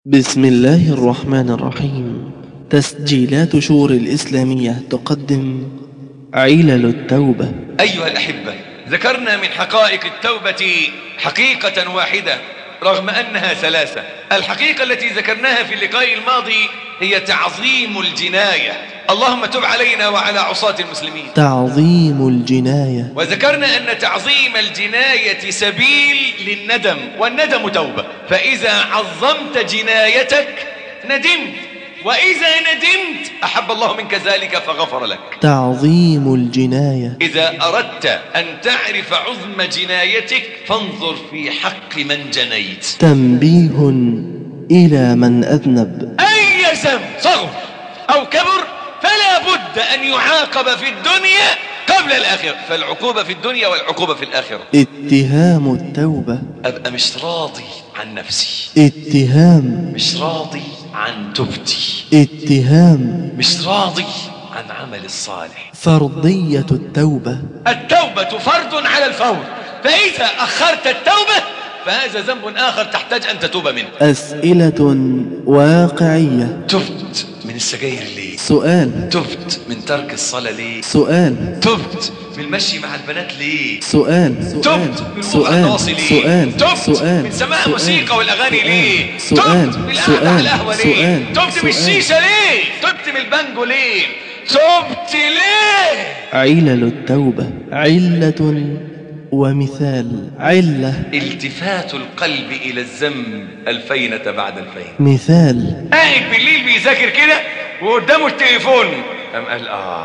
بسم الله الرحمن الرحيم. تسجيلات شور الإسلامية تقدم علل التوبة. أيها الأحبة، ذكرنا من حقائق التوبة حقيقة واحدة رغم أنها ثلاثة. الحقيقة التي ذكرناها في اللقاء الماضي هي تعظيم الجناية. اللهم تب علينا وعلى عصاة المسلمين. تعظيم الجناية. وذكرنا أن تعظيم الجناية سبيل للندم، والندم توبة. فإذا عظمت جنايتك ندمت، وإذا ندمت أحب الله منك ذلك فغفر لك. تعظيم الجناية. إذا أردت أن تعرف عظم جنايتك فانظر في حق من جنيت. تنبيه إلى من أذنب. أي ذنب صغر أو كبر فلا بد أن يعاقب في الدنيا قبل الآخرة، فالعقوبة في الدنيا والعقوبة في الآخرة. اتهام التوبة. أبقى مش راضي عن نفسي، اتهام. مش راضي عن توبتي، اتهام. مش راضي عن عمل الصالح. فرضية التوبة. التوبة فرض على الفور، فإذا أخرت التوبة فهذا ذنب آخر تحتاج أن تتوب منه. أسئلة واقعية. تبت من السجاير ليه؟ سؤال. تبت من ترك الصلاة ليه؟ سؤال. تبت من المشي مع البنات ليه؟ سؤال. تبت من الوقت ليه؟ سؤال. تبت من سماع الموسيقى والأغاني ليه؟ تبت من القعدة على القهوة ليه؟ تبت من الشيشة ليه؟ تبت من البانجو ليه؟ تبت ليه؟ علل التوبة. علة ومثال. علة: التفات القلب إلى الذنب الفينة بعد الفينة. مثال: قاعد بالليل بيذاكر كده وقدامه التليفون، قام قال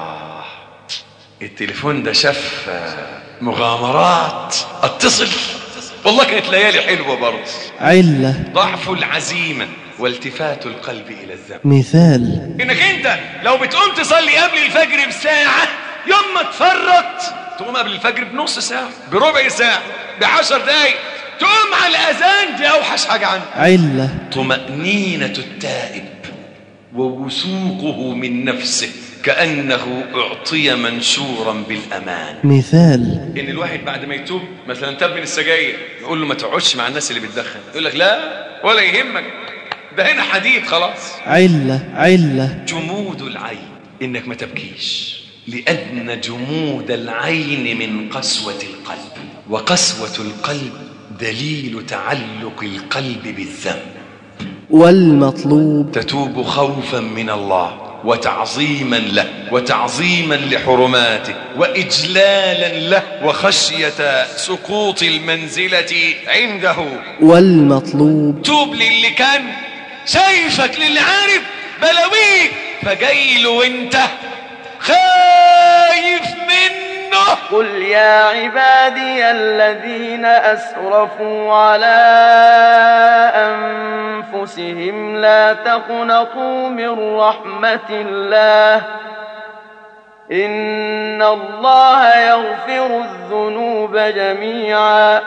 التليفون ده شاف مغامرات، اتصل. والله كانت ليالي حلوة برضه. علة: ضعف العزيمة والتفات القلب إلى الذنب. مثال: إنك أنت لو بتقوم تصلي قبل الفجر بساعة، يوم ما تفرط تقوم قبل الفجر بنص ساعة، بربع ساعة، ب10 دقايق، تقوم على الأذان. دي أوحش حاجة عنه. علة: طمأنينة التائب ووثوقه من نفسه كأنه أعطي منشورا بالأمان. مثال: إن الواحد بعد ما يتوب مثلا تاب من السجاير، يقول له ما تقعدش مع الناس اللي بتدخن، يقول لك لا ولا يهمك، ده هنا حديد خلاص. علة: جمود العين، إنك ما تبكيش، لأن جمود العين من قسوة القلب، وقسوة القلب دليل تعلق القلب بالذنب. والمطلوب: تتوب خوفا من الله وتعظيما له وتعظيما لحرماته وإجلالا له وخشية سقوط المنزلة عنده. والمطلوب: توب للي كان شايفك، للي عارف بلاويك فجايله وانت خايف منه. قل يا عبادي الذين أسرفوا على أنفسهم لا تقنطوا من رحمة الله إن الله يغفر الذنوب جميعا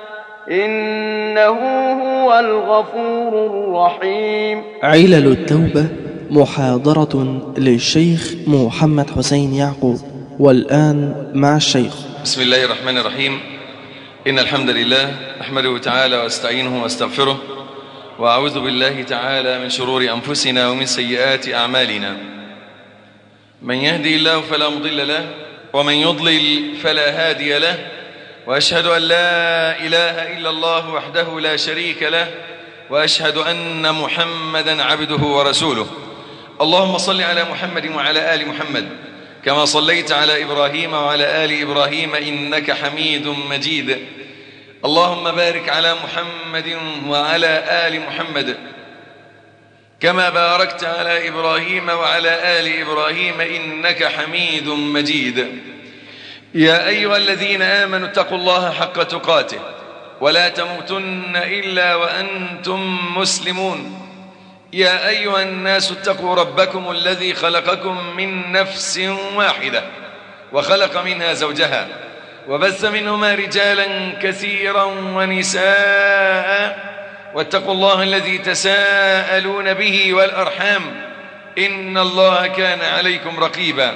إنه هو الغفور الرحيم. علل التوبة، محاضرة للشيخ محمد حسين يعقوب. والآن مع الشيخ. بسم الله الرحمن الرحيم. إن الحمد لله نحمده تعالى واستعينه واستغفره، وأعوذ بالله تعالى من شرور أنفسنا ومن سيئات أعمالنا. من يهدي الله فلا مضل له، ومن يضلل فلا هادي له، وأشهد أن لا إله إلا الله وحده لا شريك له، وأشهد أن محمدا عبده ورسوله. اللهم صل على محمد وعلى آل محمد كما صليت على إبراهيم وعلى آل إبراهيم إنك حميد مجيد. اللهم بارك على محمد وعلى آل محمد كما باركت على إبراهيم وعلى آل إبراهيم إنك حميد مجيد. يا أيها الذين آمنوا اتقوا الله حق تقاته ولا تموتن إلا وأنتم مسلمون. يا أيها الناس اتقوا ربكم الذي خلقكم من نفس واحدة وخلق منها زوجها وبث منهما رجالا كثيرا ونساء، واتقوا الله الذي تساءلون به والأرحام إن الله كان عليكم رقيبا.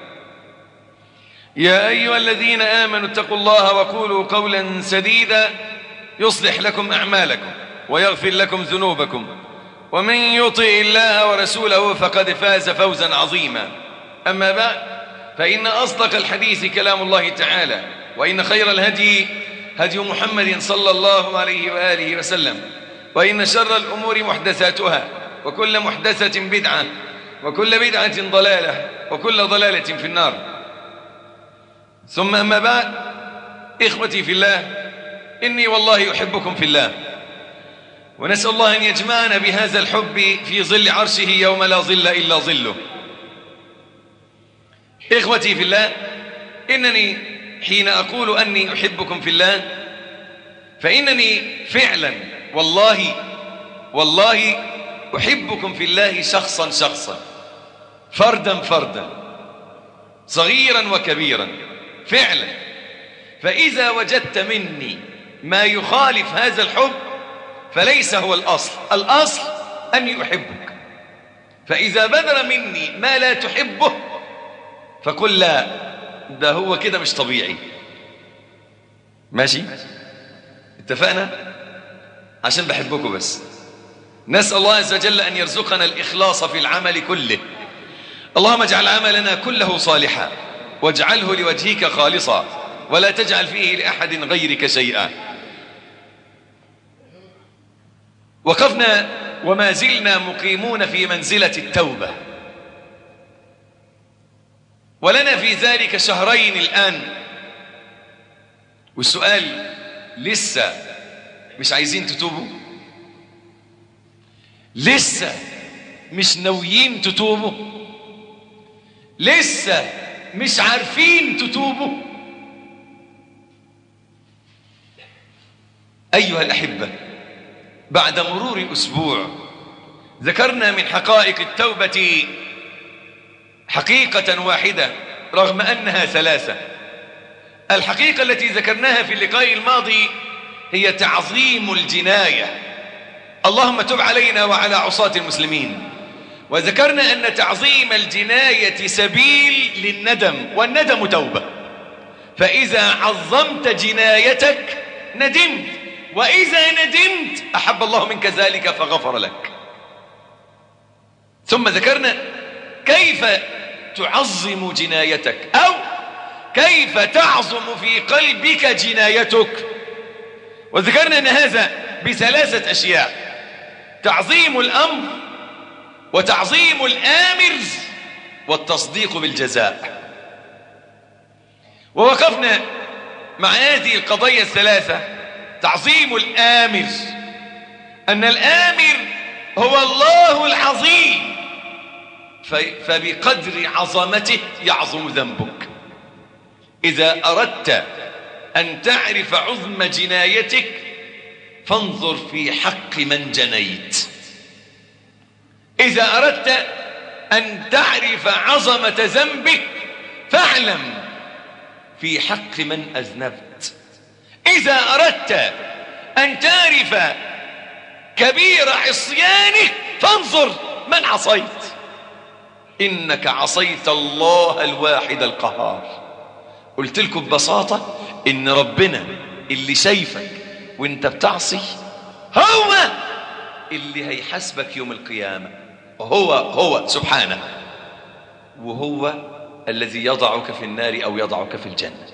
يا أيها الذين آمنوا اتقوا الله وقولوا قولا سديدا يصلح لكم أعمالكم ويغفر لكم ذنوبكم، ومن يطع الله ورسوله فقد فاز فوزا عظيما. أما بعد، فإن أصدق الحديث كلام الله تعالى، وإن خير الهدي هدي محمد صلى الله عليه وآله وسلم، وإن شر الأمور محدثاتها، وكل محدثة بدعة، وكل بدعة ضلالة، وكل ضلالة في النار. ثم أما بعد، إخوتي في الله، إني والله أحبكم في الله، ونسأل الله أن يجمعنا بهذا الحب في ظل عرشه يوم لا ظل إلا ظله. إخوتي في الله، إنني حين أقول أني أحبكم في الله فإنني فعلا والله أحبكم في الله شخصا شخصا، فردا فردا، صغيرا وكبيرا فعلا. فإذا وجدت مني ما يخالف هذا الحب فليس هو الأصل، الأصل أني أحبك. فإذا بدر مني ما لا تحبه فقل لا، ده هو كده مش طبيعي. ماشي؟ اتفقنا؟ عشان بحبكم بس. نسأل الله عز وجل أن يرزقنا الإخلاص في العمل كله. اللهم اجعل عملنا كله صالحا، واجعله لوجهك خالصا، ولا تجعل فيه لأحد غيرك شيئا. وقفنا وما زلنا مقيمون في منزلة التوبة، ولنا في ذلك شهرين الآن. والسؤال، لسه مش عايزين تتوبوا؟ لسه مش ناويين تتوبوا؟ لسه مش عارفين تتوبوا؟ أيها الأحبة، بعد مرور أسبوع ذكرنا من حقائق التوبة حقيقة واحدة رغم أنها ثلاثة. الحقيقة التي ذكرناها في اللقاء الماضي هي تعظيم الجناية. اللهم تب علينا وعلى عصاة المسلمين. وذكرنا أن تعظيم الجناية سبيل للندم، والندم توبة. فإذا عظمت جنايتك ندمت، وإذا ندمت أحب الله منك ذلك فغفر لك. ثم ذكرنا كيف تعظم جنايتك، أو كيف تعظم في قلبك جنايتك. وذكرنا أن هذا بثلاثة أشياء: تعظيم الأمر، وتعظيم الآمر، والتصديق بالجزاء. ووقفنا مع هذه القضايا الثلاثة: تعظيم الآمر، أن الآمر هو الله العظيم، فبقدر عظمته يعظم ذنبك. إذا أردت أن تعرف عظم جنايتك فانظر في حق من جنيت. إذا أردت أن تعرف عظمة ذنبك فاعلم في حق من أذنبت. إذا أردت أن تعرف كبير عصيانك فانظر من عصيت. إنك عصيت الله الواحد القهار. قلت لكم ببساطة إن ربنا اللي شايفك وانت بتعصي هو اللي هيحاسبك يوم القيامة. هو سبحانه، وهو الذي يضعك في النار أو يضعك في الجنة.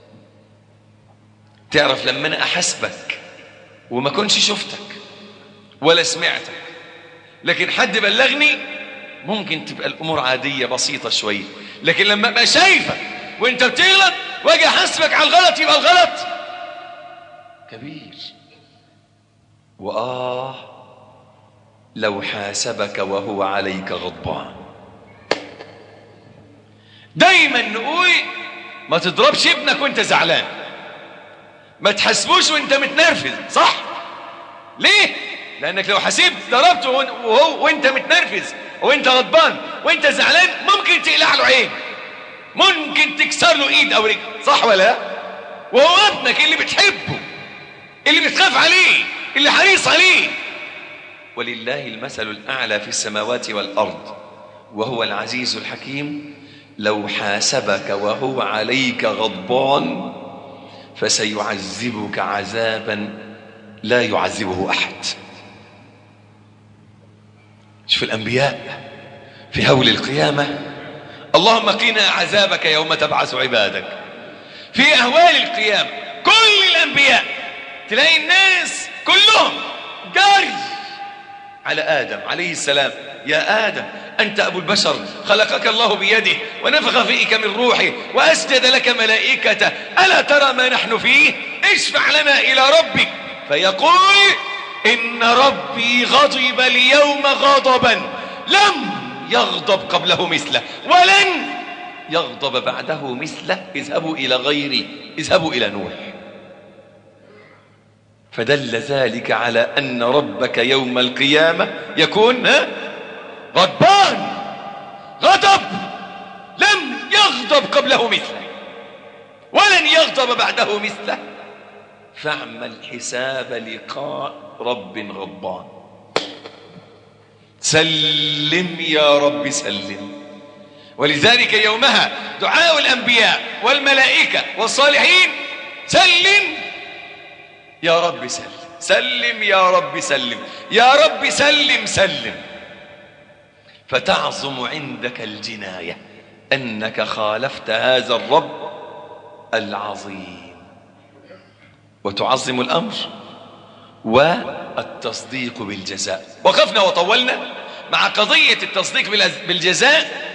تعرف لما أنا أحاسبك وما كنش شفتك ولا سمعتك، لكن حد بلغني، ممكن تبقى الأمور عادية بسيطة شوية. لكن لما أبقى شايفك وانت بتغلط واجي أحاسبك على الغلط، يبقى الغلط كبير. لو حاسبك وهو عليك غضبان. دايما نقول ما تضربش ابنك وانت زعلان، ما تحاسبوش وانت متنرفز، صح؟ ليه؟ لأنك لو حسبت ضربته وانت متنرفز وانت غضبان وانت زعلان ممكن تقلع له عين، ممكن تكسر له ايد او رجل، صح ولا؟ وهو ابنك اللي بتحبه، اللي بتخاف عليه، اللي حريص عليه. ولله المثل الأعلى في السماوات والأرض وهو العزيز الحكيم. لو حاسبك وهو عليك غضبان فسيعذبك عذابا لا يعذبه أحد. شوف الأنبياء في هول القيامة، اللهم قنا عذابك يوم تبعث عبادك. في أهوال القيامة كل الأنبياء تلاقي الناس كلهم جاري على آدم عليه السلام. يا آدم أنت أبو البشر، خلقك الله بيده ونفخ فيك من روحه وأسجد لك ملائكته، ألا ترى ما نحن فيه؟ اشفع لنا إلى ربك. فيقول إن ربي غضب اليوم غضبا لم يغضب قبله مثله ولن يغضب بعده مثله، اذهبوا إلى غيري، اذهبوا إلى نوح. فدل ذلك على أن ربك يوم القيامة يكون غضبان، غضب لم يغضب قبله مثله ولن يغضب بعده مثله. فاعمل حساب لقاء رب غضبان. سلم يا رب سلم. ولذلك يومها دعاء الأنبياء والملائكة والصالحين سلم يا رب سلم، سلم يا رب سلم، يا رب سلم سلم. فتعظم عندك الجناية أنك خالفت هذا الرب العظيم، وتعظم الأمر والتصديق بالجزاء. وقفنا وطولنا مع قضية التصديق بالجزاء،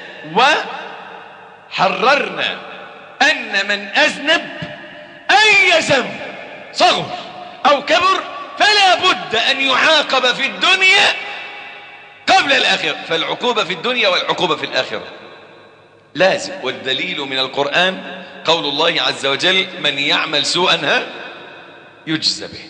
وحررنا أن من أذنب أي ذنب صغر أو كبر فلا بد أن يعاقب في الدنيا قبل الآخرة، فالعقوبة في الدنيا والعقوبة في الآخرة لازم. والدليل من القرآن قول الله عز وجل من يعمل سوءا يجزى به.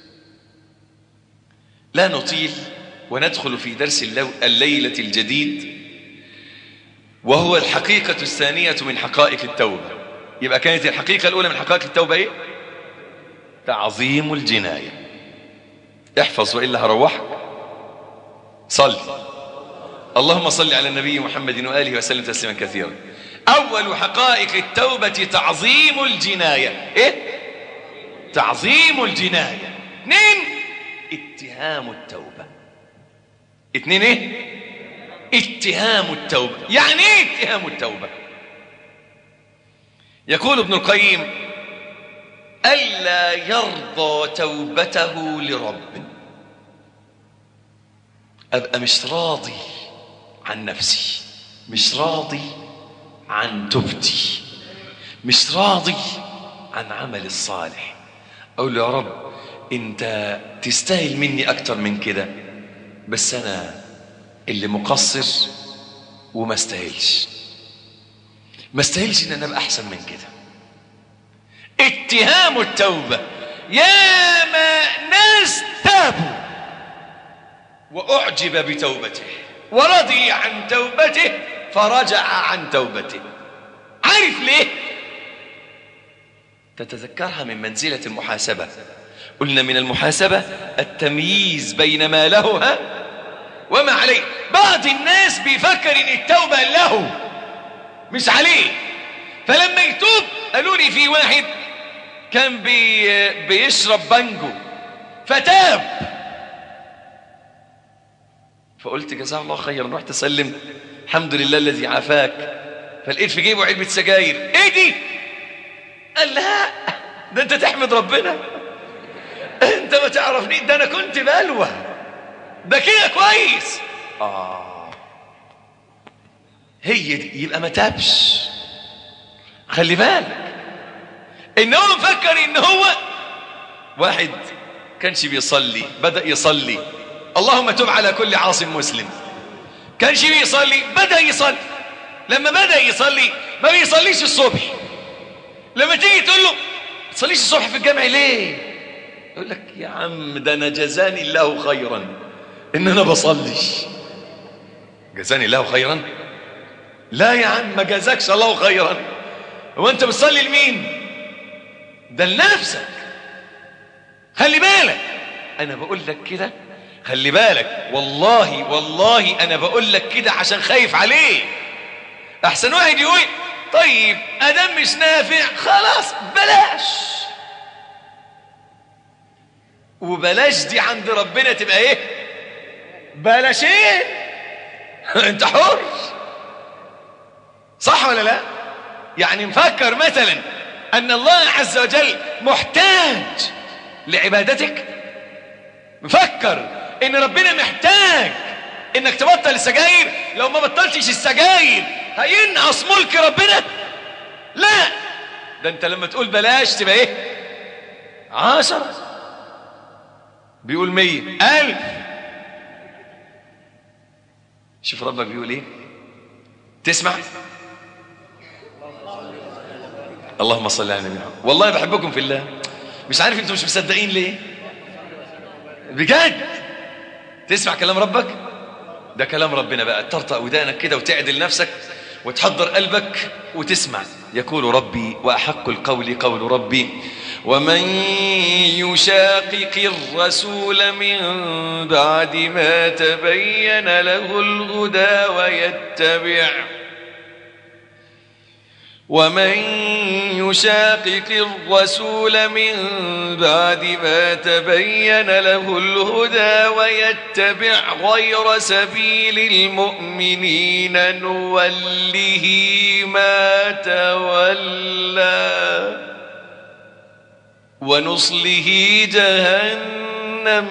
لا نطيل وندخل في درس الليلة الجديد، وهو الحقيقة الثانية من حقائق التوبة. يبقى كانت الحقيقة الأولى من حقائق التوبة إيه؟ تعظيم الجناية. احفظ وإلا هروحك. صل اللهم صل على النبي محمد وآله وسلم تسليما كثيرا. أول حقائق التوبة تعظيم الجناية. إيه؟ تعظيم الجناية. 2 اتهام التوبة. 2 إيه؟ اتهام التوبة. يعني إيه اتهام التوبة؟ يقول ابن القيم ألا يرضى توبته لرب. أبقى مش راضي عن نفسي، مش راضي عن توبتي، مش راضي عن عمل الصالح. أقول له يا رب أنت تستاهل مني أكتر من كده، بس أنا اللي مقصر وما استاهلش، ما استاهلش إن أنا أبقى أحسن من كده. اتهام التوبة. يا ما ناس تابوا وأعجب بتوبته ورضي عن توبته فرجع عن توبته. عارف ليه؟ تتذكرها من منزلة المحاسبة. قلنا من المحاسبة التمييز بين ما له وما عليه. بعض الناس بيفكر ان التوبة له مش عليه، فلما يتوب قالوا لي في واحد كان بيشرب بانجو فتاب، فقلت جزاه الله خيرا، رحت اسلم الحمد لله الذي عافاك، فلقيت في جيبه علبة سجاير. ايه دي؟ قال لا ده انت تحمد ربنا، انت ما تعرفني، ده انا كنت بلوى، ده كده كويس. هي دي. يبقى ما تابش. خلي بالك ان هو مفكر ان هو واحد كانش بيصلي بدأ يصلي، اللهم تب على كل عاص مسلم. كانش بيصلي بدأ يصلي، لما بدأ يصلي ما بيصليش الصبح. لما تيجي تقول له تصليش الصبح في الجامع ليه؟ يقول لك يا عم ده انا جزاني الله خيرا ان انا بصليش. جزاني الله خيرا؟ لا يا عم ما جزاكش الله خيرا. هو انت بتصلي لمين؟ ده لنفسك. خلي بالك انا بقول لك كده، خلي بالك والله والله انا بقول لك كده عشان خايف عليه. احسن واحد يقول طيب ادم مش نافع خلاص بلاش، وبلاش دي عند ربنا تبقى ايه؟ بلاشين. انت حر، صح ولا لا؟ يعني مفكر مثلا ان الله عز وجل محتاج لعبادتك؟ مفكر ان ربنا محتاج انك تبطل السجاير؟ لو ما بطلتش السجاير هينقص ملك ربنا؟ لا، ده انت لما تقول بلاش تبقى ايه؟ 10 بيقول 100 1000. شوف ربك بيقول ايه، تسمع؟ اللهم صل على النبي. والله بحبكم في الله، مش عارف انتم مش مصدقين ليه بجد. تسمع كلام ربك، ده كلام ربنا بقى. ترطأ ودانك كده وتعدل نفسك وتحضر قلبك وتسمع. يقول ربي وأحق القول قول ربي: ومن يشاقق الرسول من بعد ما تبين له الهدى ومن يشاقق الرسول من بعد ما تبين له الهدى ويتبع غير سبيل المؤمنين نوله ما تولى ونصله جهنم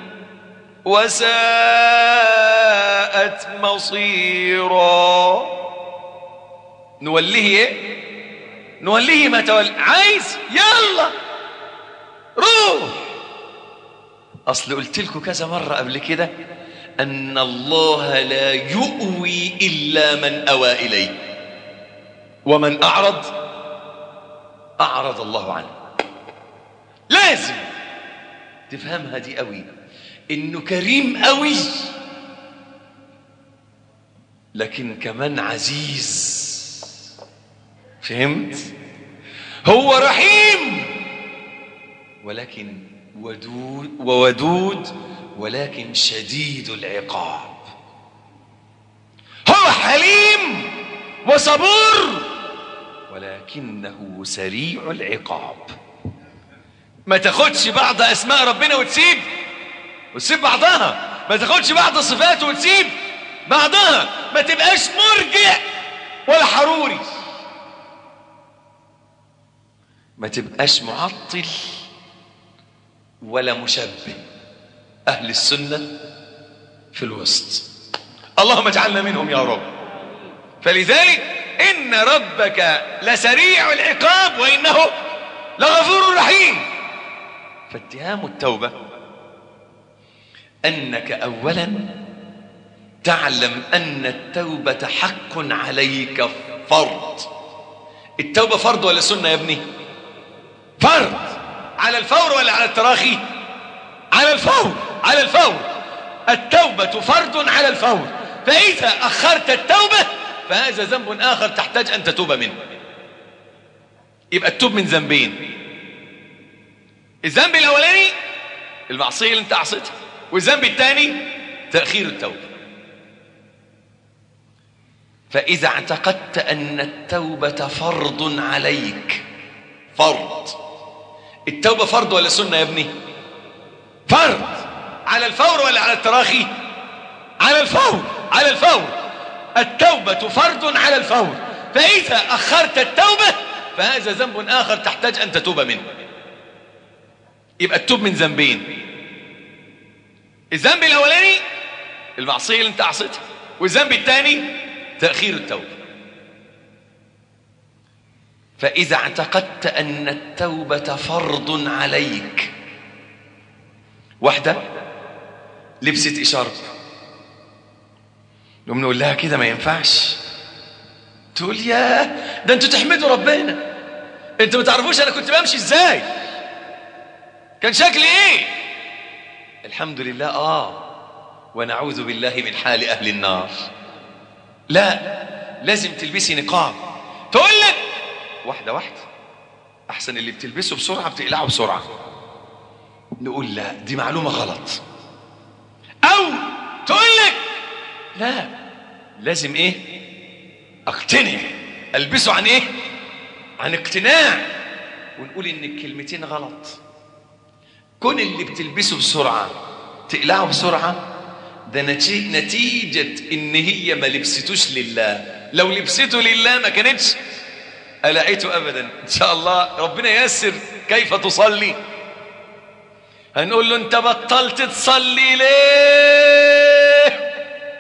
وساءت مصيرا. نوليه ايه؟ نوليه ما تولى. عايز يلا روح. اصل قلت لكم كذا مرة قبل كده ان الله لا يؤوي الا من اوى اليه، ومن اعرض الله عنه. لازم تفهمها دي قوي، انه كريم قوي لكن كمان عزيز. فهمت؟ هو رحيم ولكن ودود ولكن شديد العقاب. هو حليم وصبور ولكنه سريع العقاب. ما تاخدش بعض اسماء ربنا وتسيب بعضها، ما تاخدش بعض صفاته وتسيب بعضها، ما تبقاش مرجع ولا حروري، ما تبقاش معطل ولا مشبه. أهل السنة في الوسط. اللهم اجعلنا منهم يا رب. فلذلك إن ربك لسريع العقاب وإنه لغفور رحيم. فاتهام التوبة أنك أولا تعلم أن التوبة حق عليك فرض. التوبة فرض ولا سنة يا ابني؟ فرض. على الفور ولا على التراخي؟ على الفور. التوبة فرض على الفور، فإذا أخرت التوبة فهذا ذنب آخر تحتاج أن تتوب منه. يبقى التوب من ذنبين: الذنب الأولاني المعصية اللي انت عصيتها، والذنب الثاني تأخير التوبة. فإذا اعتقدت أن التوبة فرض عليك، فرض. التوبة فرض ولا سنة يا ابني؟ فرض. على الفور ولا على التراخي؟ على الفور. التوبة فرض على الفور، فإذا أخرت التوبة فهذا ذنب آخر تحتاج أن تتوب منه. يبقى التوب من ذنبين: الذنب الأولاني المعصية اللي انت عصيتها، والذنب الثاني تأخير التوبة. فإذا اعتقدت أن التوبة فرض عليك، واحدة لبست إشارة، نقوم نقول لها كده ما ينفعش، تقول يا ده انتوا تحمدوا ربنا، انتوا ما تعرفوش انا كنت بمشي ازاي، كان شكلي ايه. الحمد لله. ونعوذ بالله من حال اهل النار. لا، لازم تلبسي نقاب. تقول لك واحدة احسن اللي بتلبسه بسرعة بتقلعه بسرعة. نقول لا، دي معلومة غلط. او تقول لك لا، لازم ايه؟ اقتنع. البسه عن ايه؟ عن اقتناع. ونقول ان الكلمتين غلط. كون اللي بتلبسه بسرعة تقلعه بسرعة ده نتيجة إن هي ما لبستوش لله. لو لبسته لله ما كانتش ألعته أبدا. إن شاء الله ربنا ييسر كيف تصلي. هنقول له أنت بطلت تصلي ليه؟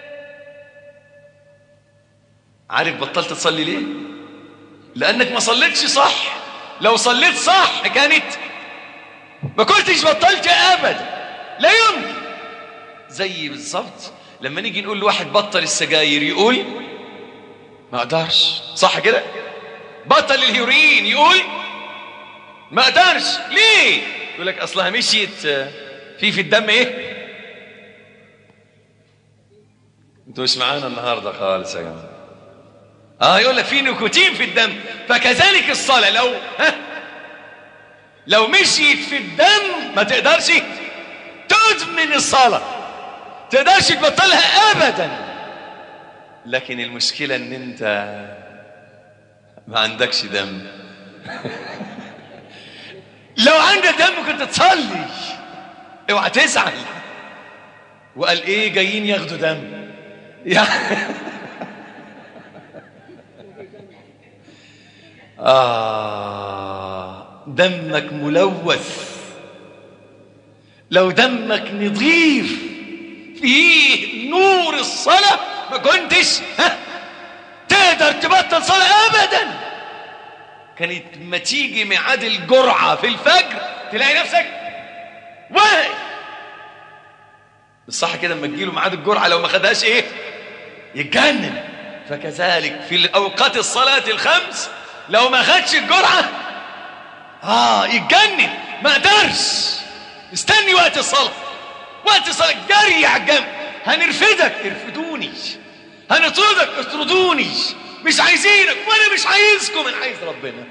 عارف بطلت تصلي ليه؟ لأنك ما صليتش صح. لو صليت صح كانت ما كنتش بطلت أبدا. لا يمكن. زي بالظبط لما نيجي نقول لواحد بطل السجاير يقول ما اقدرش. صح كده؟ بطل الهيروين يقول ما اقدرش. ليه؟ يقول لك اصلها مشيت في الدم ايه؟ انتوا مش معانا النهارده خالص يا جماعه. يقول لك في نيكوتين في الدم. فكذلك الصلاه لو مشيت في الدم ما تقدرش تدمن الصلاه، تقدرش تبطلها ابدا. لكن المشكله ان انت ما عندكش دم. لو عندك دم كنت تصلي. اوعى تزعل. وقال ايه جايين ياخدوا دم دمك ملوث. لو دمك نظيف فيه نور الصلاة ما كنتش تقدر تبطل صلاة أبدا. كانت ما تيجي ميعاد الجرعة في الفجر تلاقي نفسك واقف. الصح كده لما تجيله ميعاد الجرعة لو ما خدهاش ايه يتجنن. فكذلك في الأوقات الصلاة الخمس لو ما خدش الجرعة يتجنن. ما قدرش. استني وقت الصلاة. وقت الصلاة جري على الجنب. هنرفدك ارفدوني، هنطردك اطردوني، مش عايزينك وانا مش عايزكم، انا عايز ربنا.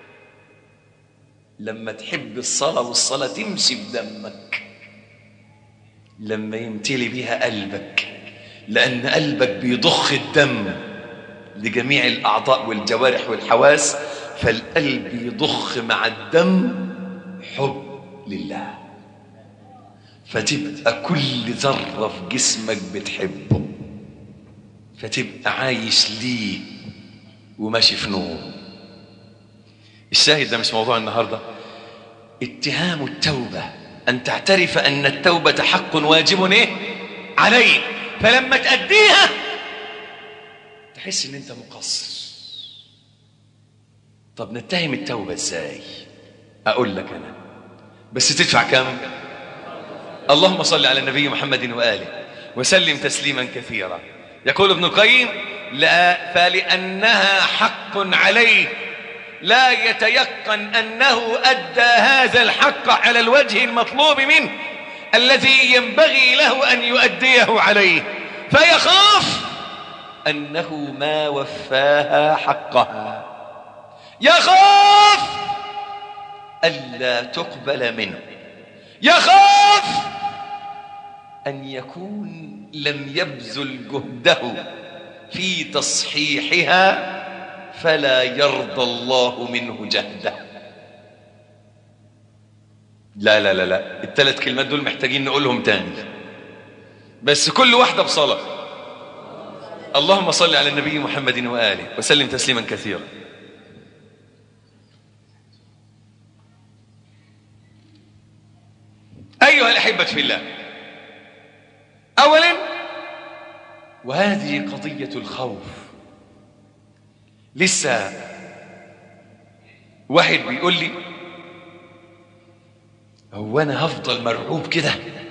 لما تحب الصلاة والصلاة تمشي في دمك، لما يمتلي بيها قلبك، لأن قلبك بيضخ الدم لجميع الأعضاء والجوارح والحواس، فالقلب يضخ مع الدم حب لله، فتبقى كل ذرة في جسمك بتحبه، فتبقى عايش ليه وماشي في نور. الشاهد ده مش موضوع النهاردة. اتهام التوبة أن تعترف أن التوبة حق واجب عليك، فلما تأديها تحس أن أنت مقصر. طب نتهم التوبة إزاي؟ أقول لك أنا، بس تدفع كم؟ اللهم صل على النبي محمد وآله وسلم تسليما كثيرا. يقول ابن القيم: لا، فلأنها حق عليه لا يتيقن أنه أدى هذا الحق على الوجه المطلوب منه الذي ينبغي له أن يؤديه عليه، فيخاف أنه ما وفاها حقها، يخاف ألا تقبل منه، يخاف أن يكون لم يبذل جهده في تصحيحها فلا يرضى الله منه جهده. لا لا لا لا، الثلاث كلمات دول محتاجين نقولهم تاني، بس كل واحدة بصلاة. اللهم صل على النبي محمد وآله وسلم تسليما كثيرا. أيها الأحبة في الله، أولا وهذه قضية الخوف. لسه واحد بيقول لي: هو أنا هفضل مرعوب كده؟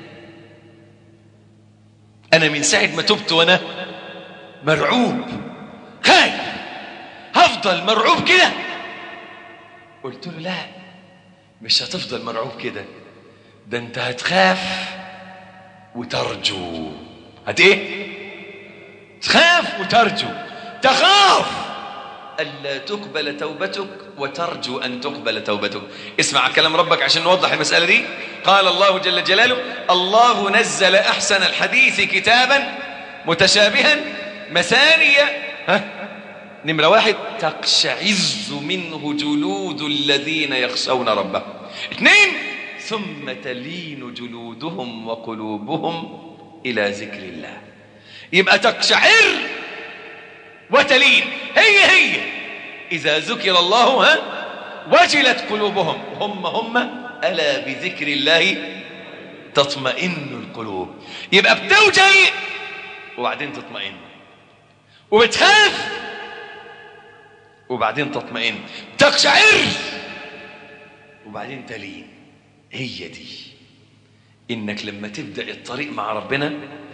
أنا من ساعة ما تبت وأنا مرعوب خايف، هفضل مرعوب كده؟ قلت له: لا، مش هتفضل مرعوب كده، ده أنت هتخاف وترجو. ايه؟ تخاف وترجو. تخاف ألا تقبل توبتك وترجو أن تقبل توبتك. اسمع كلام ربك عشان نوضح المسألة دي. قال الله جل جلاله: الله نزل أحسن الحديث كتابا متشابها مثانية. نمرة 1: تقشعز منه جلود الذين يخشون ربهم. 2: ثم تلين جلودهم وقلوبهم إلى ذكر الله. يبقى تقشعر وتلين هي إذا ذكر الله وجلت قلوبهم هم ألا بذكر الله تطمئن القلوب. يبقى بتوجل وبعدين تطمئن، وبتخاف وبعدين تطمئن، تقشعر وبعدين تلين. هي دي إنك لما تبدأ الطريق مع ربنا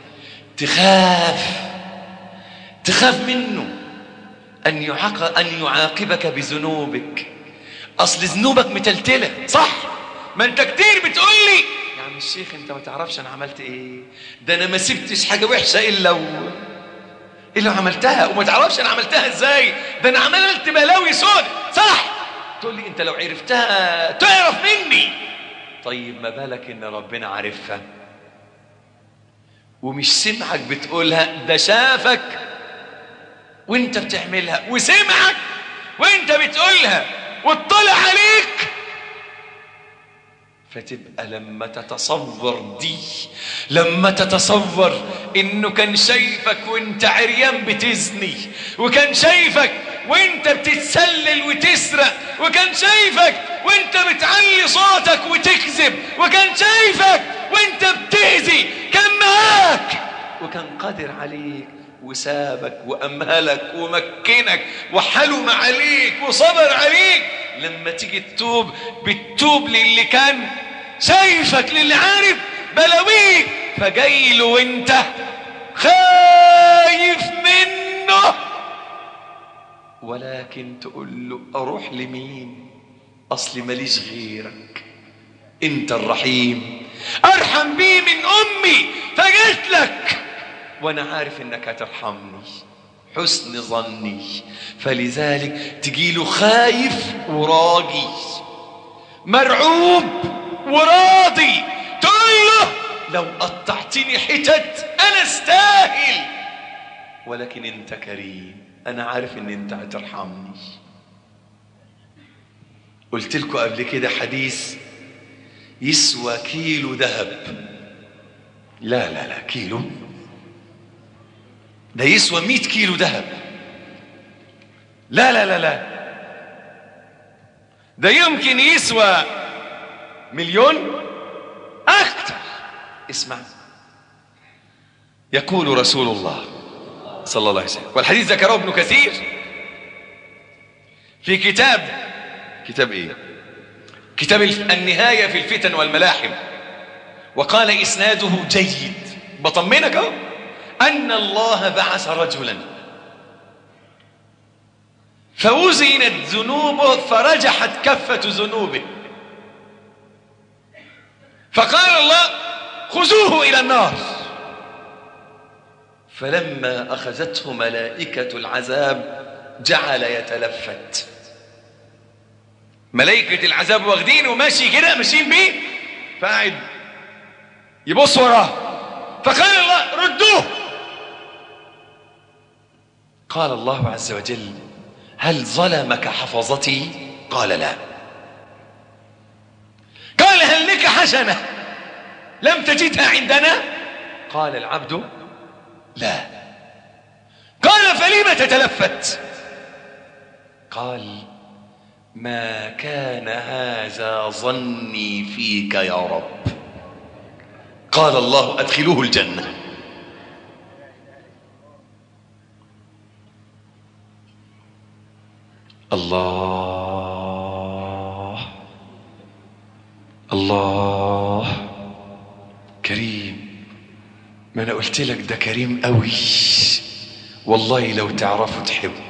تخاف منه أن يعاقبك بذنوبك. أصل ذنوبك متلتلة، صح؟ ما أنت كتير بتقول لي يا عم الشيخ أنت ما تعرفش أنا عملت إيه، ده أنا ما سبتش حاجة وحشة إلا عملتها، وما تعرفش أنا عملتها إزاي، ده أنا عملت بلاوي سود، صح؟ تقول لي أنت لو عرفتها تعرف مني. طيب ما بالك إن ربنا عارفها ومش سمعك بتقولها، ده شافك وانت بتعملها، وسمعك وانت بتقولها، واطلع عليك. فتبقى لما تتصور انه كان شايفك وانت عريان بتزني، وكان شايفك وانت بتتسلل وتسرق، وكان شايفك وانت بتعلي صوتك وتكذب، وكان شايفك وانت بتأذي، كان معاك وكان قادر عليك وسابك وأمهلك ومكنك وحلم عليك وصبر عليك. لما تيجي تتوب بتتوب للي كان شايفك، للي عارف بلاويك، فجاي له وانت خايف منه، ولكن تقول له أروح لمين؟ أصلي ماليش غيرك، انت الرحيم أرحم بي من أمي، فجيت لك وأنا عارف إنك هترحمني، حسن ظني. فلذلك تجيله خايف وراجي، مرعوب وراضي، تقول له لو قطعتني حتت أنا استاهل، ولكن أنت كريم، أنا عارف إن أنت هترحمني. قلت لكم قبل كده حديث يسوى كيلو ذهب. لا كيلو ده يسوى 100 كيلو ذهب. لا ده يمكن يسوى مليون أكثر. اسمع، يقول رسول الله صلى الله عليه وسلم، والحديث ذكره ابن كثير في كتاب ايه؟ كتاب النهاية في الفتن والملاحم، وقال إسناده جيد. بطمنك أن الله بعث رجلا فوزنت ذنوبه فرجحت كفة ذنوبه، فقال الله خذوه إلى النار. فلما أخذته ملائكة العذاب جعل يتلفت، ملائكة العذاب واخدينه وماشي كده، ماشيين بيه، فقاعد يبص وراه، فقال الله ردوه. قال الله عز وجل هل ظلمك حفظتي؟ قال لا. قال هل لك حسنة لم تجدها عندنا؟ قال العبد لا. قال فلم تتلفت؟ قال ما كان هذا ظني فيك يا رب. قال الله أدخلوه الجنة. الله كريم. ما أنا قلت لك ده كريم قوي، والله لو تعرفوا تحبه،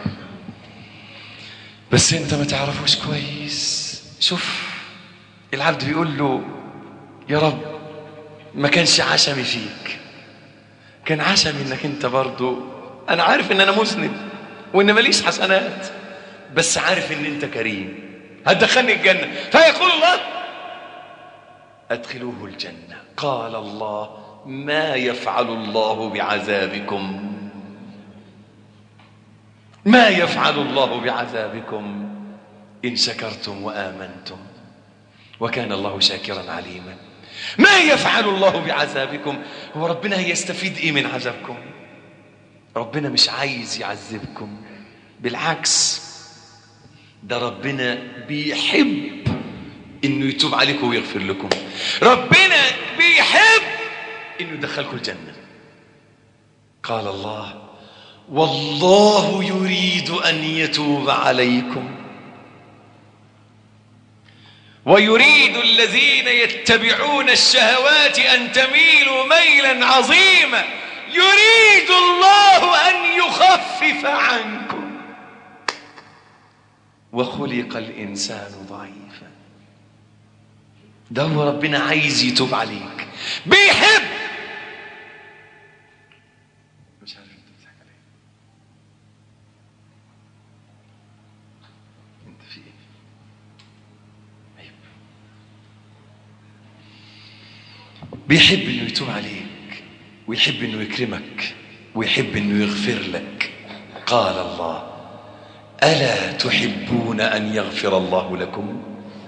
بس انت ما تعرفوش كويس. شوف العبد بيقول له يا رب ما كانش عشمي فيك، كان عشمي انك انت برضو، انا عارف ان انا مذنب وان ماليش حسنات، بس عارف ان انت كريم هتدخلني الجنة. فيقول الله ادخلوه الجنة. قال الله ما يفعل الله بعذابكم، ما يفعل الله بعذابكم إن شكرتم وآمنتم وكان الله شاكرا عليما. ما يفعل الله بعذابكم؟ هو ربنا هيستفيد ايه من عذابكم؟ ربنا مش عايز يعذبكم، بالعكس ده ربنا بيحب انه يتوب عليكم ويغفر لكم. ربنا بيحب انه يدخلكم الجنة. قال الله: والله يريد ان يتوب عليكم ويريد الذين يتبعون الشهوات ان تميلوا ميلا عظيما يريد الله ان يخفف عنكم وخلق الانسان ضعيفا. ده هو ربنا عايز يتوب عليك، بيحب. مش عارف انت بتضحك عليه، انت في ايه؟ عيب. بيحب انه يتوب عليك ويحب انه يكرمك ويحب انه يغفر لك. قال الله: ألا تحبون أن يغفر الله لكم؟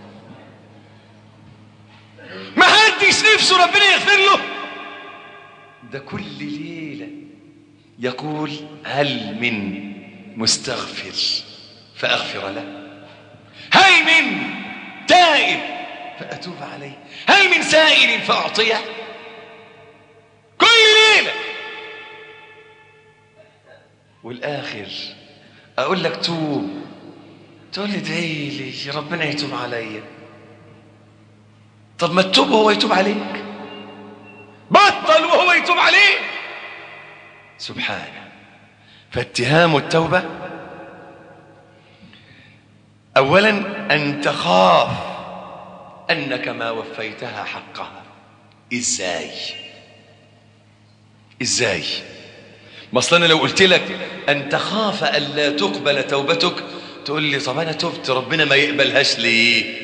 ما حدش نفسه ربنا يغفر له. ده كل ليلة يقول: هل من مستغفر فأغفر له؟ هل من تائب فأتوب عليه؟ هل من سائل فأعطيه؟ كل ليلة. والآخر أقول لك توب، تقول لي ادعي لي ربنا يتوب عليا. طب ما تتوب وهو يتوب عليك، بطل وهو يتوب عليك سبحانه. فاتهام التوبة أولا أن تخاف أنك ما وفيتها حقها. إزاي؟ ما أصل أنا لو قلت لك أن تخاف ألا تقبل توبتك تقول لي طب أنا تبت ربنا ما يقبلهاش ليه؟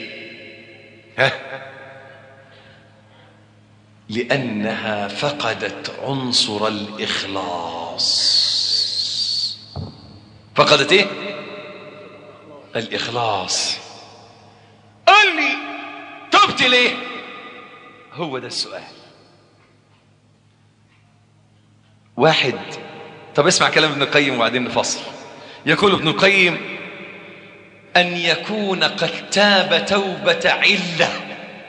لأنها فقدت عنصر الإخلاص. فقدت إيه؟ الإخلاص. قال لي تبت ليه؟ هو ده السؤال. واحد، طب اسمع كلام ابن القيم وبعدين نفصل. يقول ابن القيم: أن يكون قد تاب توبة علة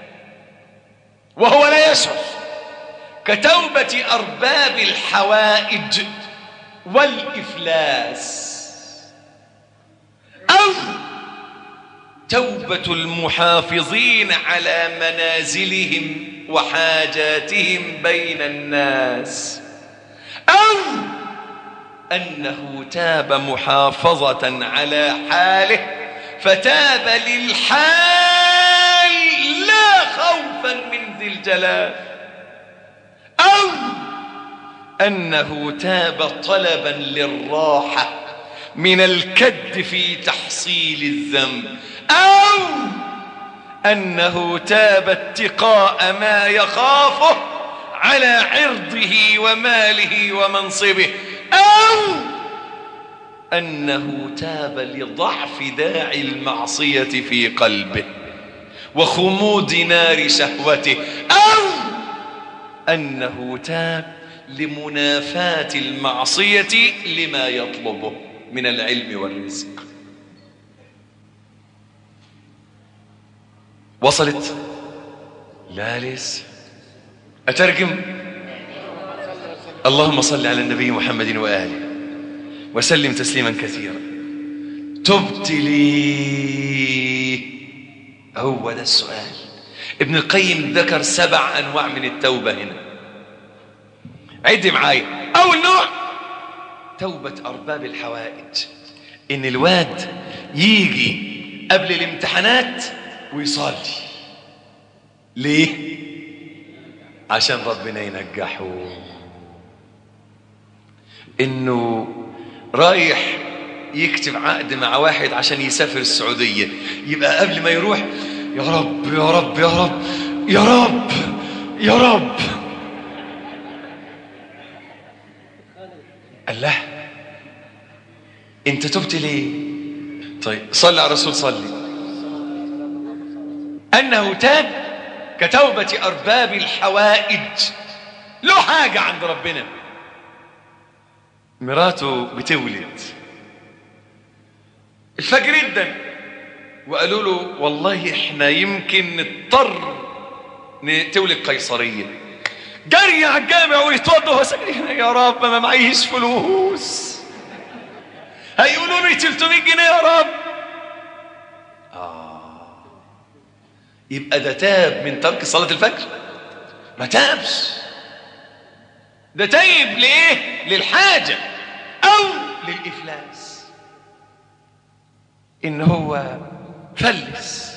وهو لا يشعر، كتوبة أرباب الحوائج والإفلاس، أو توبة المحافظين على منازلهم وحاجاتهم بين الناس، أو أنه تاب محافظة على حاله فتاب للحال لا خوفا من ذي الجلال، أو أنه تاب طلبا للراحة من الكد في تحصيل الذنب، أو أنه تاب اتقاء ما يخافه على عرضه وماله ومنصبه، أو أنه تاب لضعف داعي المعصية في قلبه وخمود نار شهوته، أو أنه تاب لمنافاة المعصية لما يطلبه من العلم والرزق. وصلت؟ لا لسه. أترجم؟ اللهم صل على النبي محمد وآله وسلم تسليما كثيرا. تبت لي، هو ده السؤال. ابن القيم ذكر 7 أنواع من التوبة هنا. عد معايا. أول نوع توبة أرباب الحوائج، إن الواد يجي قبل الامتحانات ويصلي. ليه؟ عشان ربنا ينجحه. إنه رايح يكتب عقد مع واحد عشان يسافر السعودية، يبقى قبل ما يروح يا رب يا رب يا رب يا رب يا رب. الله، انت تبت ليه؟ طيب صلي على الرسول. صلي. انه تاب كتوبة أرباب الحوائج، له حاجة عند ربنا. مراته بتولد الفجر جدا، وقالوا له والله احنا يمكن نضطر تولد قيصرية. جري على الجامع ويتوضى وسجد، يا رب ما معيش فلوس، هيقولوا لي 300 جنيه يا رب. يبقى ده تاب من ترك صلاة الفجر؟ ما تابش، ده تايب لإيه؟ للحاجة أو للإفلاس، إن هو فلس.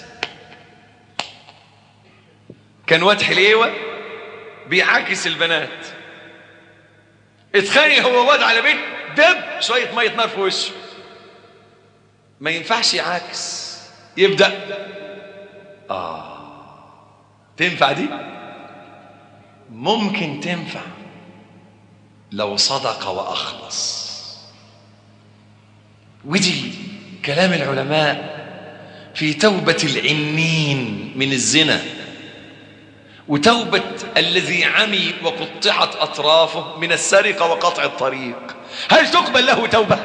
كان واد حليوة بيعاكس البنات، اتخانق هو واد على بيت، دب شوية مية نار في وشه، ما ينفعش يعاكس، يبدأ تنفع دي؟ ممكن تنفع لو صدق وأخلص. ودي كلام العلماء في توبة العنين من الزنا، وتوبة الذي عمي وقطعت أطرافه من السرقة وقطع الطريق. هل تقبل له توبة؟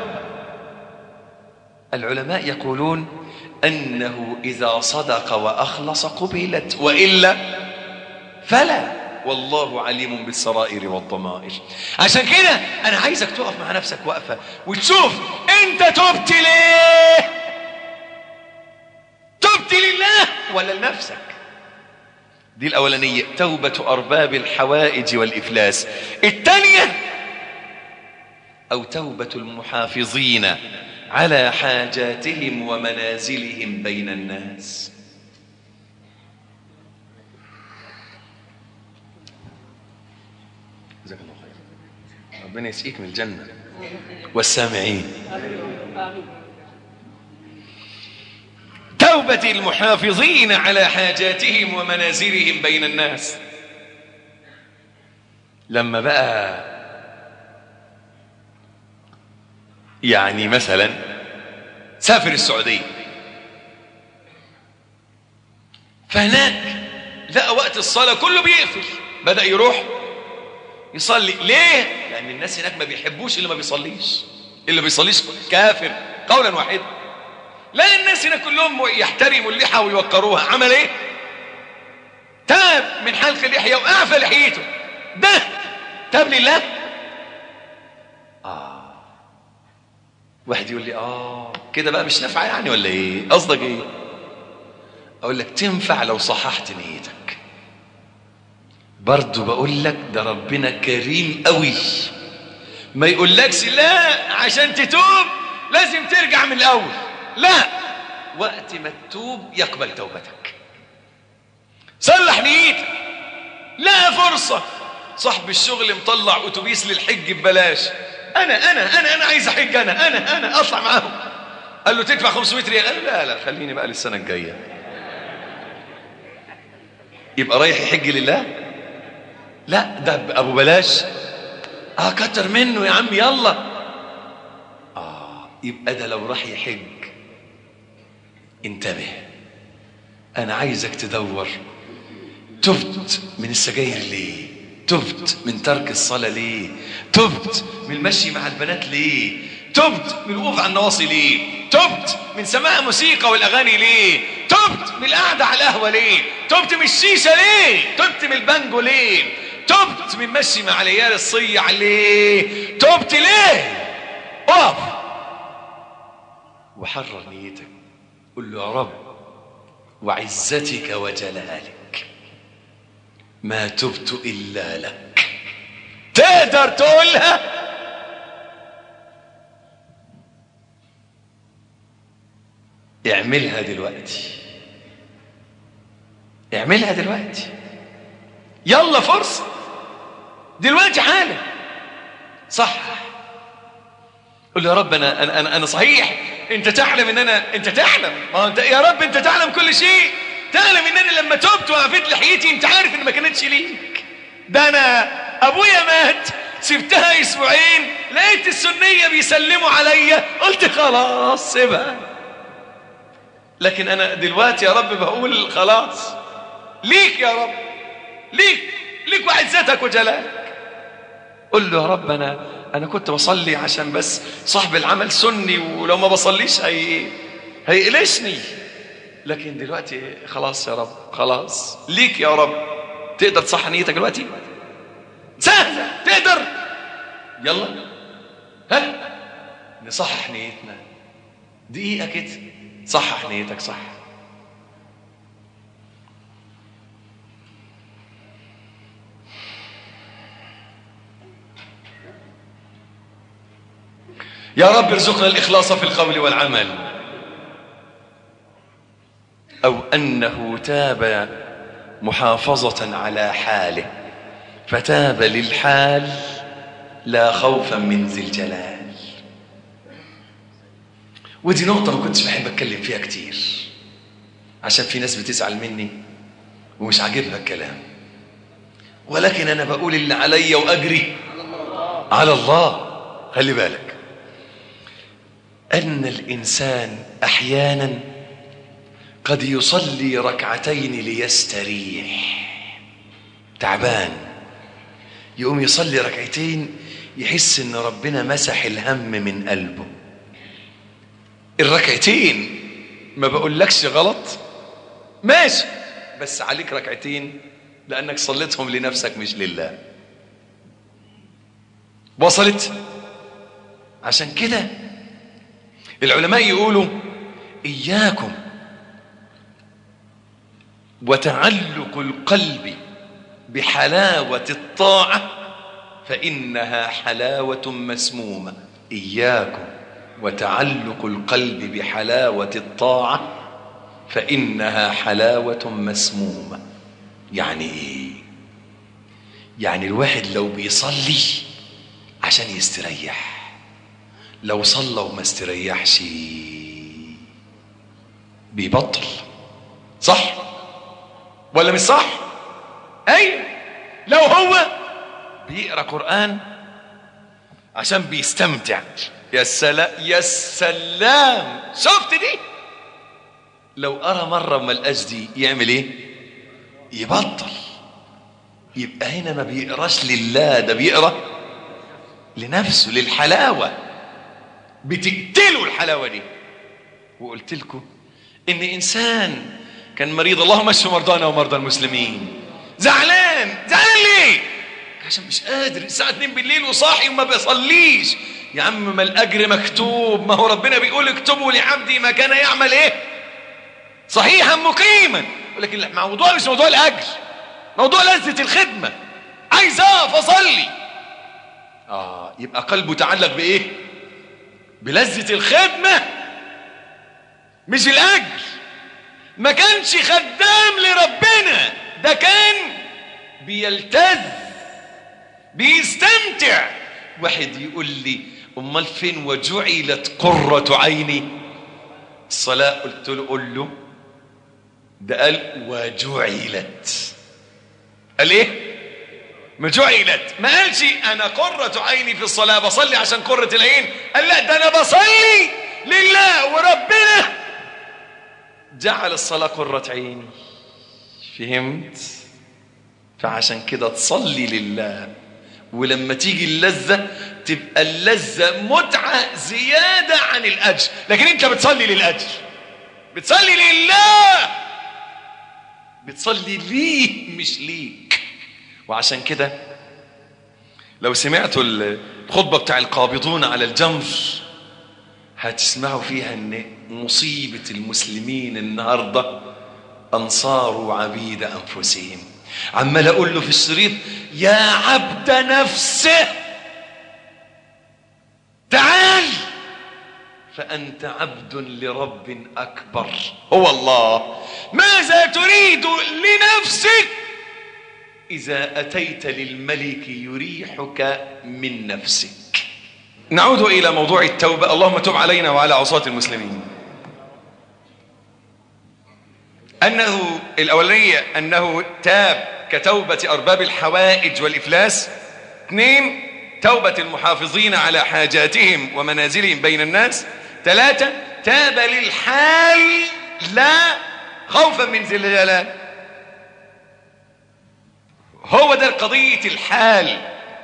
العلماء يقولون أنه إذا صدق وأخلص قبلت، وإلا فلا، والله عليم بالسرائر والضمائر. عشان كده أنا عايزك تقف مع نفسك وقفة وتشوف أنت تبت ليه؟ تبت لله ولا لنفسك؟ دي الأولانية، توبة أرباب الحوائج والإفلاس. الثانية أو توبة المحافظين على حاجاتهم ومنازلهم بين الناس. جزاك الله خير، ربنا يسقيك من الجنة والسامعين. توبة المحافظين على حاجاتهم ومنازلهم بين الناس. لما بقى يعني مثلا سافر السعودية، فهناك لقى وقت الصلاة كله بيقفل، بدأ يروح يصلي. ليه؟ لأن الناس هناك ما بيحبوش اللي ما بيصليش، اللي بيصليش كافر قولا واحدا. لا، الناس هنا كلهم يحترموا اللحى ويوقروها. عمل ايه؟ تاب من حلق اللحية وأعفى لحيته. ده تاب لله. واحد يقول لي كده بقى مش نافعه يعني ولا ايه؟ قصدك ايه؟ اقول لك تنفع لو صححت نيتك. برضو بقول لك ده ربنا كريم قوي، ما يقولكش لا عشان تتوب لازم ترجع من الاول. لا، وقت ما تتوب يقبل توبتك. صلح نيتك. لا فرصة، صاحب الشغل مطلع اتوبيس للحج ببلاش، انا عايز احج، انا اطلع معاهم. قال له تدفع 500 ريال. قال لا خليني بقى للسنة الجاية. يبقى رايح يحج لله؟ لا، ده ابو بلاش. كتر منه يا عم، يلا. يبقى ده لو راح يحج انتبه، انا عايزك تدور. تبت من السجاير ليه؟ تبت من ترك الصلاة ليه؟ تبت من المشي مع البنات ليه؟ تبت من الوقوف على النواصي ليه؟ تبت من سماع موسيقى والأغاني ليه؟ تبت من القعدة على القهوة ليه؟ تبت من الشيشة ليه؟ تبت من البانجو ليه؟ تبت من مشي مع العيال الصيع ليه؟ تبت ليه؟ اقف وحرر نيتك، قل له يا رب وعزتك وجلالك ما تبت إلا لك. تقدر تقولها؟ اعملها دلوقتي، اعملها دلوقتي، يلا فرصة دلوقتي حالا. صح، قل يا رب أنا صحيح، انت تعلم ان انت تعلم، ما انت يا رب انت تعلم كل شيء، تعلم ان انا لما تبت وعفيت لحيتي انت عارف ان ما كانتش ليك. ده انا ابويا مات، سبتها اسبوعين، لقيت السنية بيسلموا عليا، قلت خلاص سيبها. لكن انا دلوقتي يا رب بقول خلاص ليك يا رب، ليك وعد ذاتك وجلالك. قل له يا رب أنا كنت بصلي عشان بس صاحب العمل سني، ولو ما بصليش هيقلشني، لكن دلوقتي خلاص يا رب، خلاص ليك يا رب. تقدر تصحح نيتك دلوقتي؟ سهلة، تقدر. يلا نصحح نيتنا دقيقة كده. صحح نيتك صح. يا رب ارزقنا الإخلاص في القول والعمل. أو أنه تاب محافظة على حاله فتاب للحال لا خوفا من ذي الجلال. ودي نقطة ما كنتش بحب أتكلم فيها كتير، عشان في ناس بتزعل مني ومش عاجبها الكلام، ولكن أنا بقول اللي عليا وأجري على الله. خلي بالك أن الإنسان أحيانا قد يصلي ركعتين ليستريح، تعبان، يقوم يصلي ركعتين يحس ان ربنا مسح الهم من قلبه. الركعتين ما بقولكش غلط، ماشي، بس عليك ركعتين لانك صليتهم لنفسك مش لله. وصلت؟ عشان كده العلماء يقولوا إياكم وتعلق القلب بحلاوة الطاعة فإنها حلاوة مسمومة. إياكم وتعلق القلب بحلاوة الطاعة فإنها حلاوة مسمومة. يعني إيه؟ يعني الواحد لو بيصلي عشان يستريح، لو صلى وما استريحش بيبطل. صح ولا مش صح؟ أي لو هو بيقرأ قرآن عشان بيستمتع، يا سلام يا سلام، شفت دي؟ لو قرأ مرة وما لقاش دي يعمل ايه؟ يبطل. يبقى هنا ما بيقراش لله، ده بيقرأ لنفسه، للحلاوة، بتقتله الحلاوة دي. وقلت لكم ان انسان كان مريض، اللهم اشف مرضانا ومرضى المسلمين، زعلان ليه؟ عشان مش قادر، الساعة 2 بالليل وصاحي وما بيصليش. يا عم ما الأجر مكتوب، ما هو ربنا بيقول اكتبوا لعبدي ما كان يعمل ايه؟ صحيحا مقيما. ولكن الموضوع مش موضوع الأجر، موضوع لذة الخدمة. عايز اقف اصلي، يبقى قلبه تعلق بايه؟ بلذة الخدمة مش الأجر. ما كانش خدام لربنا، ده كان بيلتذ بيستمتع. واحد يقول لي امال فين وجعلت قرة عيني الصلاة؟ قلت له قل له ده قال وجعلت، قال ايه؟ ما جعلت، ما قالش انا قرة عيني في الصلاة بصلي عشان قرة العين، قال لا ده انا بصلي لله وربنا جعل الصلاة قرة عيني. فهمت؟ فعشان كده تصلي لله، ولما تيجي اللذة تبقى اللذة متعة زيادة عن الأجر. لكن انت بتصلي للأجر، بتصلي لله، بتصلي ليه مش ليك. وعشان كده لو سمعتوا الخطبة بتاع القابضون على الجمر هتسمعوا فيها ان مصيبة المسلمين النهاردة أنصار عبيد أنفسهم. عمال أقول له في الشريط يا عبد نفسه تعال فأنت عبد لرب أكبر هو الله. ماذا تريد لنفسك إذا أتيت للملك يريحك من نفسك؟ نعود إلى موضوع التوبة. اللهم تب علينا وعلى عصاة المسلمين. أنه الأولية أنه تاب كتوبة أرباب الحوائج والإفلاس. 2 توبة المحافظين على حاجاتهم ومنازلهم بين الناس. 3 تاب للحال لا خوفا من ذي الجلال. هو ده قضية الحال.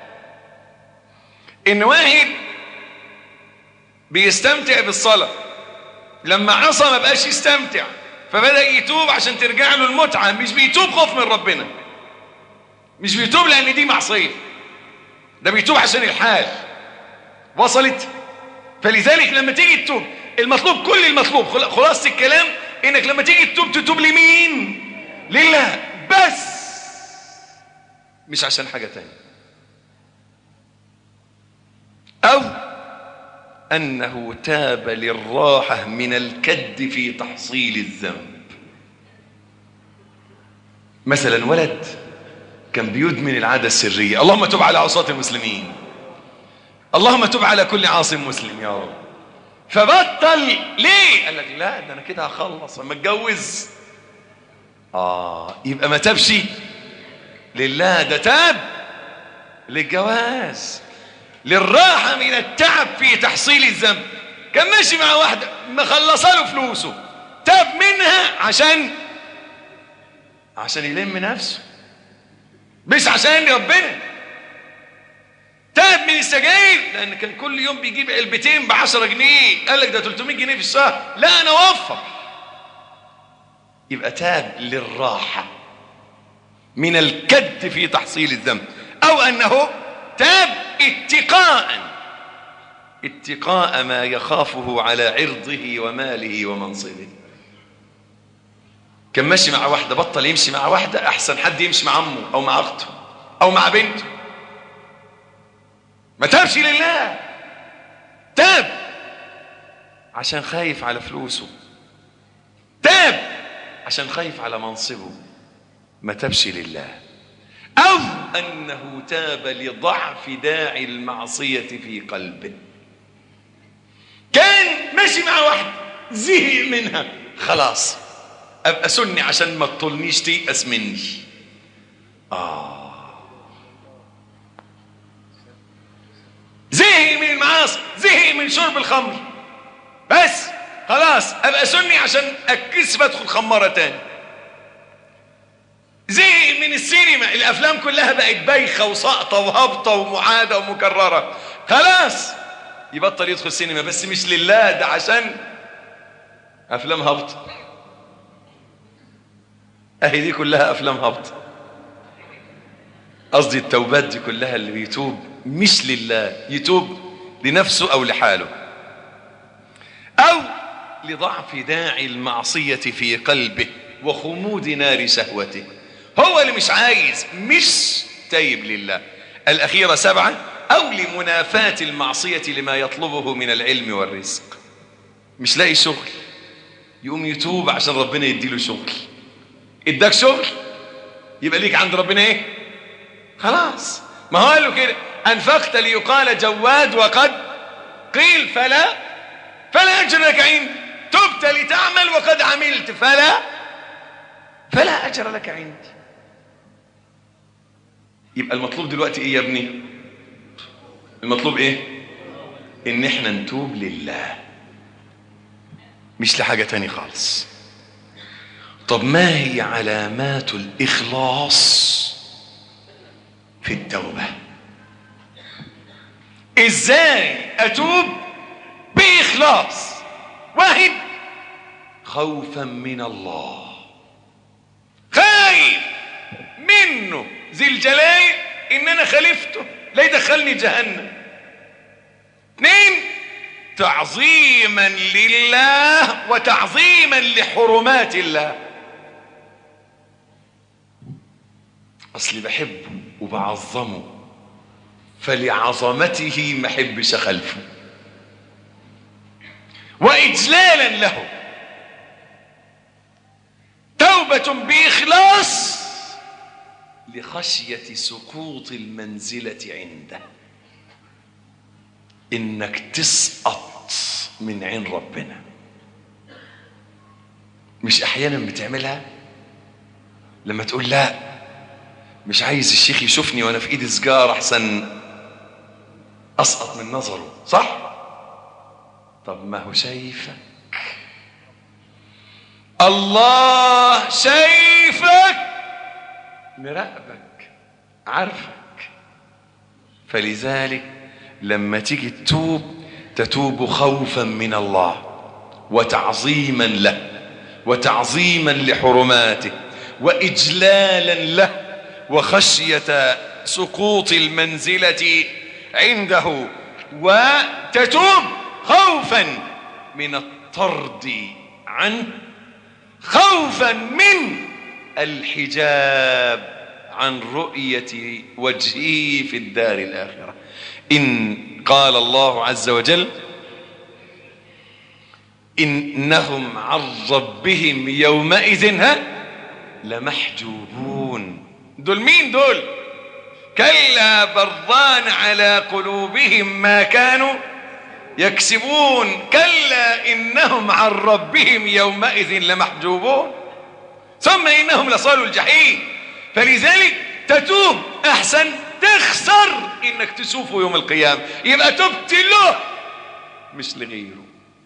ان واحد بيستمتع بالصلاة، لما عصى ما بقاش يستمتع، فبدأ يتوب عشان ترجع له المتعة. مش بيتوب خوف من ربنا، مش بيتوب لأن دي معصية، ده بيتوب عشان الحال. وصلت؟ فلذلك لما تيجي تتوب، المطلوب، كل المطلوب، خلاصة الكلام، انك لما تيجي تتوب تتوب لمين؟ لله بس، مش عشان حاجة تانية. أو أنه تاب للراحة من الكد في تحصيل الذنب. مثلا ولد كان بيدمن العادة السرية، اللهم تب على عصاة المسلمين، اللهم تب على كل عاصم مسلم يا رب. فبطل ليه؟ قال لك لا ده انا كده هخلص لما اتجوز. يبقى ما تابش لله، ده تاب للجواز، للراحة من التعب في تحصيل الذنب. كان ماشي مع واحدة مخلصة له فلوسه، تاب منها عشان يلم نفسه، مش عشان ربنا. تاب من السجاير لأن كان كل يوم بيجيب علبتين ب10 جنيه، قال لك ده 300 جنيه في الشهر، لا أنا وفر. يبقى تاب للراحة من الكد في تحصيل الذنب. أو أنه تاب اتقاء ما يخافه على عرضه وماله ومنصبه. كان ماشي مع واحدة، بطل يمشي مع واحدة، أحسن حد يمشي مع عمه أو مع أخته أو مع بنته. ما تابش لله، تاب عشان خايف على فلوسه، تاب عشان خايف على منصبه، ما تابش لله. أو أنه تاب لضعف داعي المعصية في قلبه. كان ماشي مع واحد زهق منها، خلاص أبقى سني عشان ما تطلنيش تيأس مني. زهق من المعاصي، زهق من شرب الخمر، بس خلاص أبقى سني عشان أتكسف أدخل خمارة تاني. زهق من السينما، الأفلام كلها بقت بايخة وساقطة وهابطة ومعادة ومكررة، خلاص يبطل يدخل السينما، بس مش لله، ده عشان أفلام هابطة. أهي دي كلها أفلام هابطة. قصدي التوبات دي كلها اللي بيتوب مش لله، يتوب لنفسه أو لحاله. أو لضعف داعي المعصية في قلبه وخمود نار شهوته، هو اللي مش عايز، مش تايب لله. الأخيرة 7. أو لمنافاة المعصية لما يطلبه من العلم والرزق. مش لاقي شغل، يقوم يتوب عشان ربنا يديله شغل. اداك شغل يبقى ليك عند ربنا ايه؟ خلاص. ما هو قال له كده: أنفقت ليقال جواد وقد قيل فلا أجر لك عندي، تبت لتعمل وقد عملت فلا أجر لك عندي. يبقى المطلوب دلوقتي ايه يا ابني؟ المطلوب ايه؟ ان احنا نتوب لله، مش لحاجة تاني خالص. طب ما هي علامات الإخلاص في التوبة؟ ازاي اتوب بإخلاص؟ 1. خوفا من الله، خايف منه ذي الجلال ان انا خالفته لا يدخلني جهنم. 2. تعظيما لله وتعظيما لحرمات الله، اصلي بحبه وبعظمه فلعظمته ما احبش اخالفه، واجلالا له. توبة بإخلاص لخشية سقوط المنزلة عنده، انك تسقط من عين ربنا. مش احيانا بتعملها لما تقول لا مش عايز الشيخ يشوفني وانا في ايدي سجارة احسن اسقط من نظره، صح؟ طب ما هو شايفك، الله شايفك، مراقبك، عارفك. فلذلك لما تيجي تتوب خوفا من الله وتعظيما له وتعظيما لحرماته وإجلالا له وخشية سقوط المنزلة عنده، وتتوب خوفا من الطرد عنه، خوفا من الحجاب عن رؤية وجهه في الدار الآخرة. إن قال الله عز وجل: إنهم عن ربهم يومئذ لمحجوبون. دول مين دول؟ كلا بران على قلوبهم ما كانوا يكسبون. كلا إنهم عن ربهم يومئذ لمحجوبون ثم إنهم لصالوا الجحيم. فلذلك تتوب أحسن تخسر إنك تشوفه يوم القيامة، يبقى تبت له مش لغيره.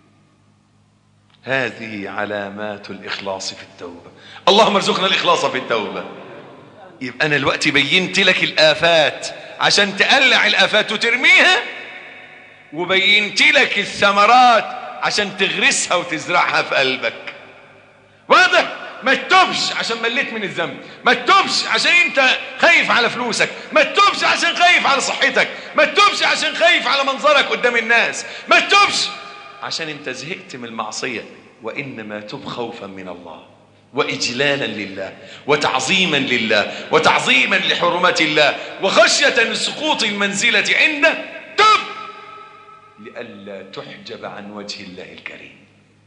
هذه علامات الإخلاص في التوبة. اللهم ارزقنا الإخلاص في التوبة. يبقى أنا الوقت بينت لك الآفات عشان تقلع الآفات وترميها، وبينت لك الثمرات عشان تغرسها وتزرعها في قلبك. واضح؟ ما تتوبش عشان مليت من الذنب، ما تتوبش عشان انت خايف على فلوسك، ما تتوبش عشان خايف على صحتك، ما تتوبش عشان خايف على منظرك قدام الناس، ما تتوبش عشان انت زهقت من المعصية. وإنما تب خوفا من الله وإجلالا لله وتعظيما لله وتعظيما لحرمات الله وخشية سقوط المنزلة عنده. تب لئلا تحجب عن وجه الله الكريم.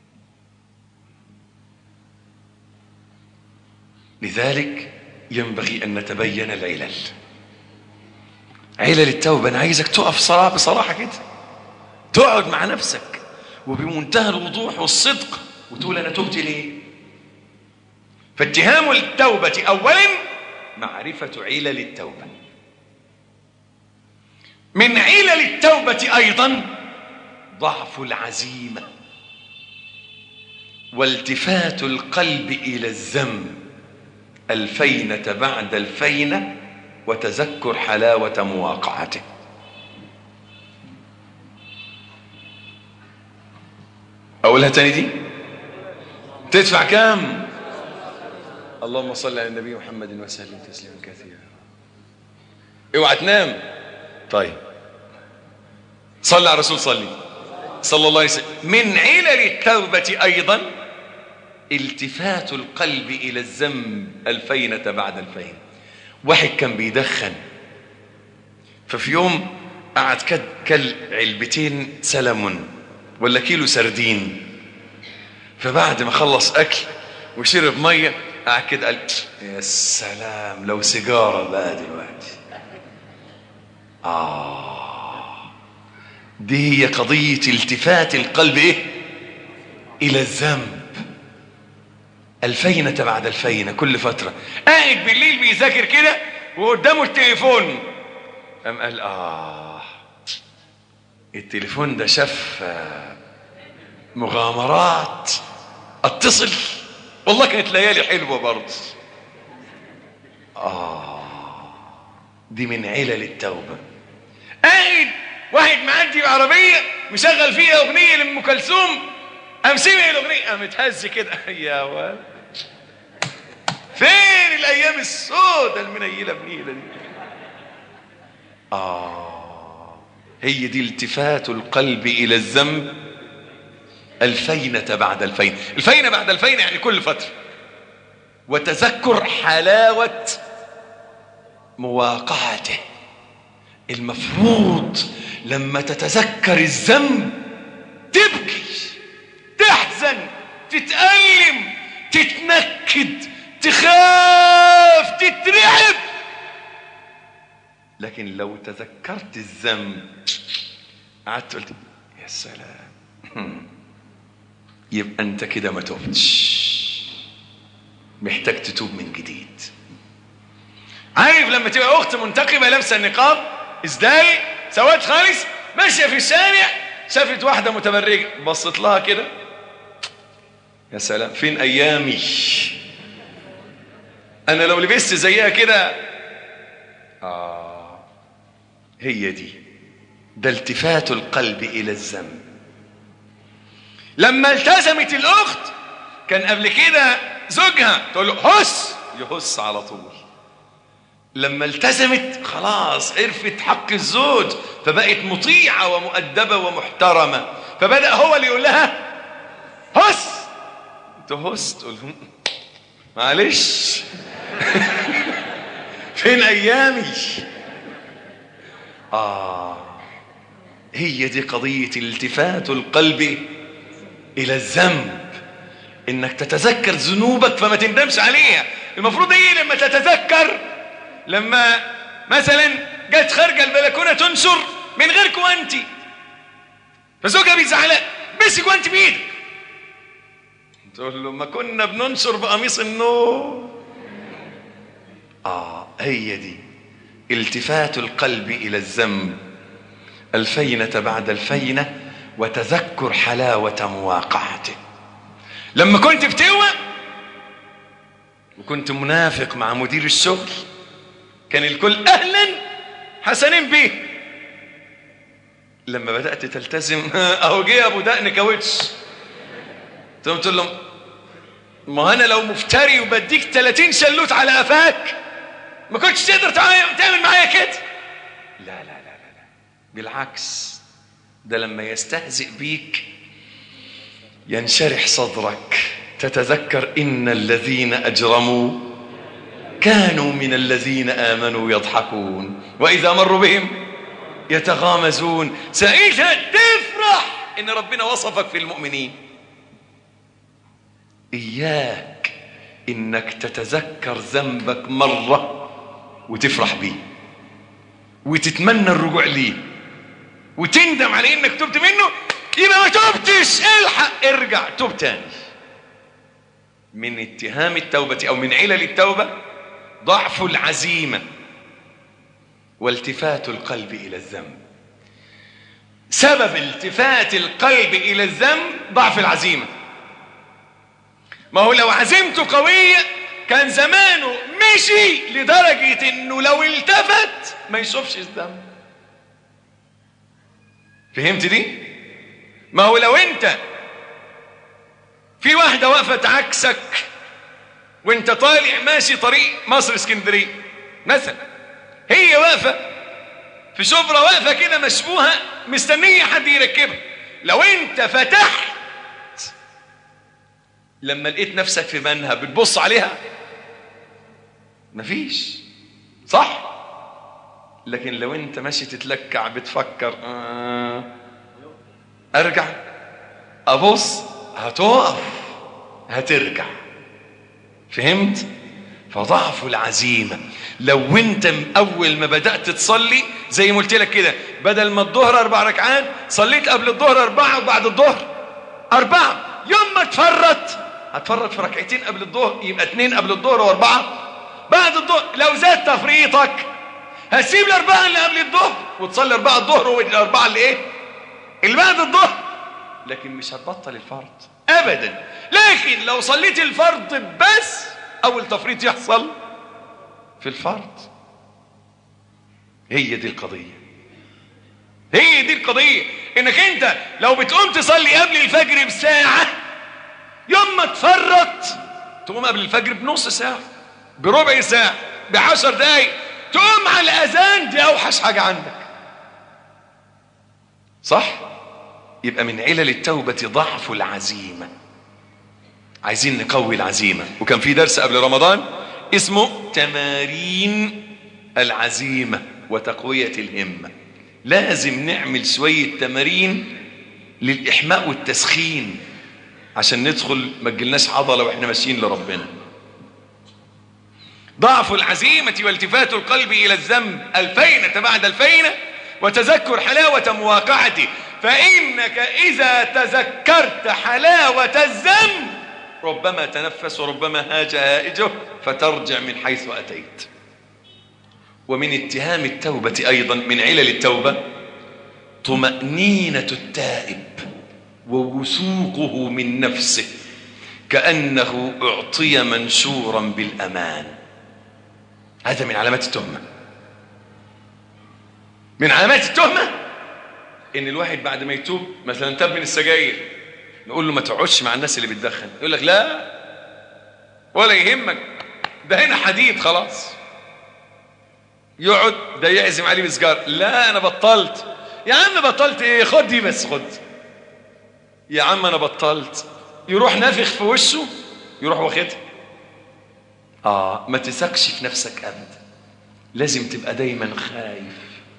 لذلك ينبغي أن نتبين العلل. علل التوبة أنا عايزك تقف بصراحة كده، تقعد مع نفسك وبمنتهى الوضوح والصدق وتقول أنا تبت ليه. فاتهام التوبة أولا معرفة علل التوبة. من علل التوبة أيضا ضعف العزيمة والتفات القلب إلى الذنب الفينة بعد الفينة وتذكر حلاوة مواقعته. أقولها تاني دي؟ تدفع كام؟ اللهم صل على النبي محمد وسلم تسليما كثيرا. اوعى تنام. طيب صلى على الرسول صلى الله عليه وسلم. من علل التوبة أيضا التفات القلب إلى الذنب الفينة بعد الفينة. واحد كان بيدخن، ففي يوم قعد كل علبتين سلمون ولا كيلو سردين، فبعد ما خلص أكل وشرب مية قعد كده قال يا سلام لو سيجارة بقى دلوقتي. دي هي قضية التفات القلب إلى الذنب الفينة بعد الفينة. كل فترة قاعد بالليل بيذاكر كده وقدامه التليفون، قام قال التليفون ده شاف مغامرات، اتصل والله كانت ليالي حلوة برضه. دي من علل التوبة. قاعد واحد معدي بعربية مشغل فيها أغنية لأم كلثوم، قام سمع الأغنية قام اتهز كده. يا ولد فين الأيام السوداء المنيلة بنيلة دي؟ هي دي التفات القلب إلى الذنب الفينة بعد الفينة. الفينة بعد الفينة يعني كل فترة. وتذكر حلاوة مواقعته. المفروض لما تتذكر الذنب تبكي، تحزن، تتألم، تتنكد، تخاف، تترعب. لكن لو تذكرت الذنب قعدت قلت يا سلام، يبقى انت كده ما توبتش، محتاج تتوب من جديد. عارف لما تبقى اخت منتقبه لابسه النقاب اسدال سواد خالص ماشيه في الشارع شافت واحده متبرجه بصت لها كده يا سلام فين ايامي، انا لو لبست زيها كده هي دي، ده التفات القلب إلى الذنب. لما التزمت الأخت، كان قبل كده زوجها تقول له هس، يهس على طول. لما التزمت خلاص عرفت حق الزوج، فبقت مطيعة ومؤدبة ومحترمة، فبدأ هو اللي يقول لها هس، تهس، تقول له معلش فين أيامي؟ هي دي قضية التفات القلب إلى الذنب، إنك تتذكر ذنوبك فما تندمش عليها. المفروض إيه لما تتذكر؟ لما مثلا جت خارجة البلكونة تنشر من غير كوانتي، فزوجها بيزعلها، مسك وانت بإيدك، تقول له ما كنا بننشر بقميص النوم. هي دي التفات القلب إلى الذنب، الفينة بعد الفينة، وتذكر حلاوة مواقعته. لما كنت بتوى وكنت منافق مع مدير الشغل، كان الكل أهلا حسنين بيه. لما بدأت تلتزم أهو جه أبو دقن كاوتش، تقول لهم ما أنا لو مفتري وبديك 30 شلوت على قفاك ما كنتش تقدر تعمل معايا كده. لا لا لا لا لا، بالعكس، ده لما يستهزئ بيك ينشرح صدرك، تتذكر إن الذين أجرموا كانوا من الذين آمنوا يضحكون وإذا مروا بهم يتغامزون. ساعتها تفرح إن ربنا وصفك في المؤمنين. إياك إنك تتذكر ذنبك مرة وتفرح بيه وتتمنى الرجوع ليه وتندم على إنك تبت منه، يبقى ما تبتش، الحق ارجع توب تاني. من اتهام التوبة أو من علل التوبة ضعف العزيمة والتفات القلب إلى الذنب. سبب التفات القلب إلى الذنب ضعف العزيمة. ما هو لو عزيمته قوية كان زمانه مشي لدرجة إنه لو التفت ما يشوفش الذنب. فهمت دي؟ ما هو لو انت في واحدة وقفت عكسك وانت طالع ماشي طريق مصر اسكندرية مثلا، هي واقفة في شبرا، واقفة كده مشبوهة مستنية حد يركبها، لو انت فتحت لما لقيت نفسك في منها بتبص عليها مفيش، صح؟ لكن لو انت ماشي تتلكع بتفكر ارجع ابص، هتقف هترجع. فهمت؟ فضعف العزيمة. لو انت اول ما بدأت تصلي زي ما قلت لك كده، بدل ما الظهر 4 ركعات صليت قبل الظهر 4 وبعد الظهر 4، يوم ما هتفرط في ركعتين قبل الظهر، يبقى 2 قبل الظهر و4 بعد الظهر. لو زاد تفريطك هتسيب ال4 اللي قبل الظهر وتصلي 4 الظهر وال4 اللي بعد الظهر، لكن مش هتبطل الفرض ابدا. لكن لو صليت الفرض بس اول تفريط يحصل في الفرض. هي دي القضية، هي دي القضية، انك انت لو بتقوم تصلي قبل الفجر بساعة، يوم ما تفرط تقوم قبل الفجر بنص ساعة، بربع ساعة، ب10 دقايق، تقوم على الأذان، دي أوحش حاجة عندك، صح؟ يبقى من علل التوبة ضعف العزيمة. عايزين نقوي العزيمة. وكان في درس قبل رمضان اسمه تمارين العزيمة وتقوية الهمة. لازم نعمل شوية تمارين للإحماء والتسخين عشان ندخل ما تجيلناش عضلة واحنا ماشيين لربنا. ضعف العزيمة والتفات القلب إلى الذنب، الفينة بعد الفينة، وتذكر حلاوة مواقعته. فإنك إذا تذكرت حلاوة الذنب ربما تنفس وربما هاج هائجه فترجع من حيث أتيت. ومن اتهام التوبة أيضا من علل التوبة طمأنينة التائب ووثوقه من نفسه كأنه أعطي منشورا بالأمان. هذا من علامات التهمة. من علامات التهمة ان الواحد بعد ما يتوب مثلا تاب من السجاير، نقول له ما تقعدش مع الناس اللي بتدخن، يقول لك لا ولا يهمك، ده هنا حديد خلاص. يقعد ده يعزم عليه بسجار، لا انا بطلت. يا عم بطلت ايه؟ خد دي بس، خد يا عم انا بطلت. يروح نافخ في وشه، يروح واخدها. ما تثقش في نفسك ابدا، لازم تبقى دايما خايف.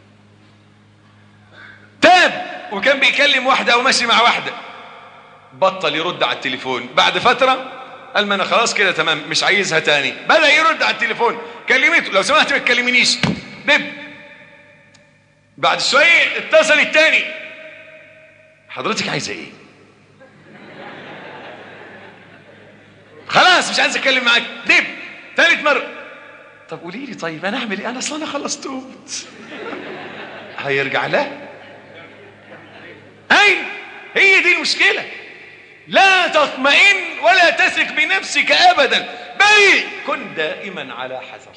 تاب وكان بيكلم واحده او ماشي مع واحده، بطل يرد على التليفون. بعد فتره قال ما انا خلاص كده تمام مش عايزها تاني، بدأ يرد على التليفون. كلمته لو سمحت ما تكلمنيش، دب. بعد شويه اتصل التاني، حضرتك عايزه ايه؟ خلاص مش عايز اتكلم معاك، دب. ثالث مره، طب قولي لي طيب انا اعمل ايه؟ انا اصلا خلاص توبت. هيرجع لها. هي دي المشكله. لا تطمئن ولا تثق بنفسك ابدا، بل كن دائما على حذر.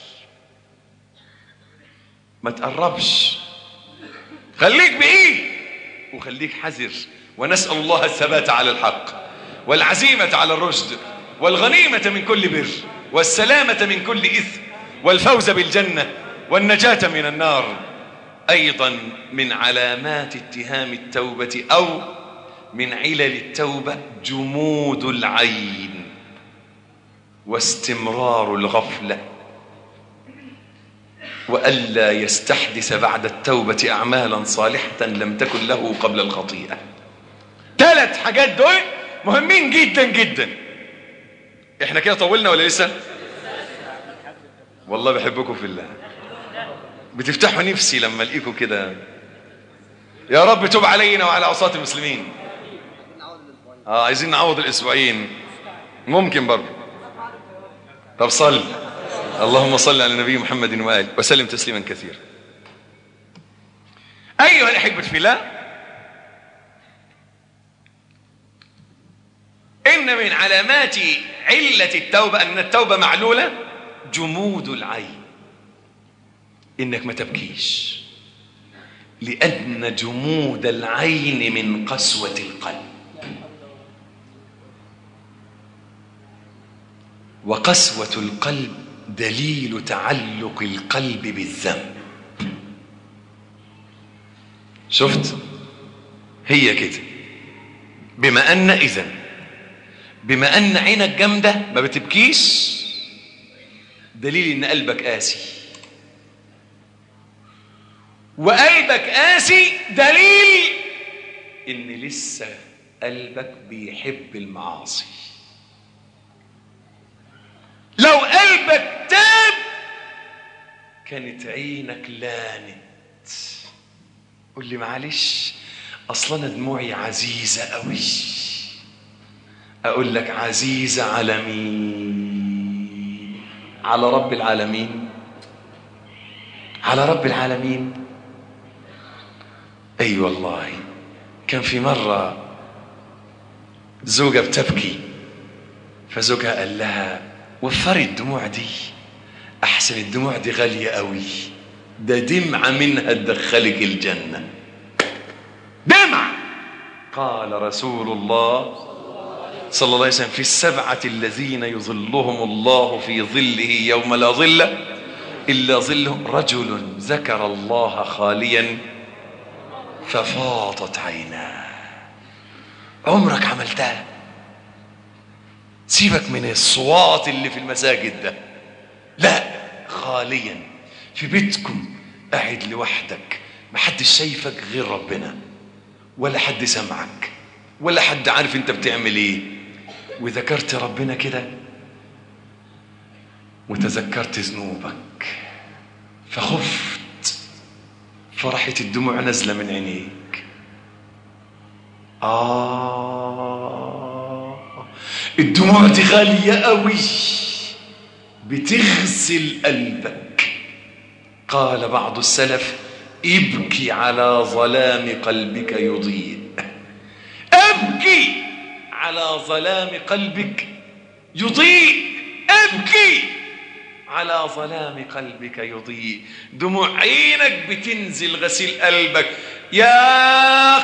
ما تقربش، خليك بعيد وخليك حذر. ونسأل الله الثبات على الحق، والعزيمة على الرشد، والغنيمة من كل بر، والسلامة من كل إثم، والفوز بالجنة، والنجاة من النار. أيضا من علامات اتهام التوبة أو من علل التوبة جمود العين واستمرار الغفلة، وألا يستحدث بعد التوبة أعمالا صالحة لم تكن له قبل الخطيئة. 3 حاجات دول مهمين جدا جدا. احنا كده طولنا ولا لسه؟ والله بحبكم في الله، بتفتحوا نفسي لما الاقيكم كده. يا رب توب علينا وعلى عصاة المسلمين. عايزين نعوض الاسبوعين، ممكن برضه. طب صل، اللهم صل على النبي محمد وآله وسلم تسليما كثيرا. أيها الأحبة في الله، إن من علامات علة التوبة أن التوبة معلولة جمود العين، إنك ما تبكيش، لأن جمود العين من قسوة القلب، وقسوة القلب دليل تعلق القلب بالذنب. شفت؟ هي كده. بما أن عينك جامدة ما بتبكيش، دليل إن قلبك قاسي، وقلبك قاسي دليل إن لسه قلبك بيحب المعاصي. لو قلبك تاب كانت عينك لانت. قل لي معلش اصلا انا دموعي عزيزه قوي. اقول لك عزيزه على مين؟ على رب العالمين، على رب العالمين. اي والله. كان في مره زوجة بتبكي، فزوجها قال لها وفري الدموع دي، احسن الدموع دي غالية قوي، ده دمعة منها تدخلك الجنة. دمعة. قال رسول الله صلى الله عليه وسلم في 7 الذين يظلهم الله في ظله يوم لا ظل إلا ظله، رجل ذكر الله خاليا ففاضت عيناه. عمرك عملتها؟ سيبك من الصوات اللي في المساجد ده، لا، خاليا في بيتكم قاعد لوحدك، محدش شايفك غير ربنا، ولا حد سمعك، ولا حد عارف انت بتعمل ايه، وذكرت ربنا كده وتذكرت ذنوبك فخفت، فرحت الدموع نزلة من عينيك. الدموع دي غالية قوي، بتغسل قلبك. قال بعض السلف ابكي على ظلام قلبك يضيء. ابكي على ظلام قلبك يضيء. ابكي على ظلام قلبك يضيء. دموع عينك بتنزل غسيل قلبك. يا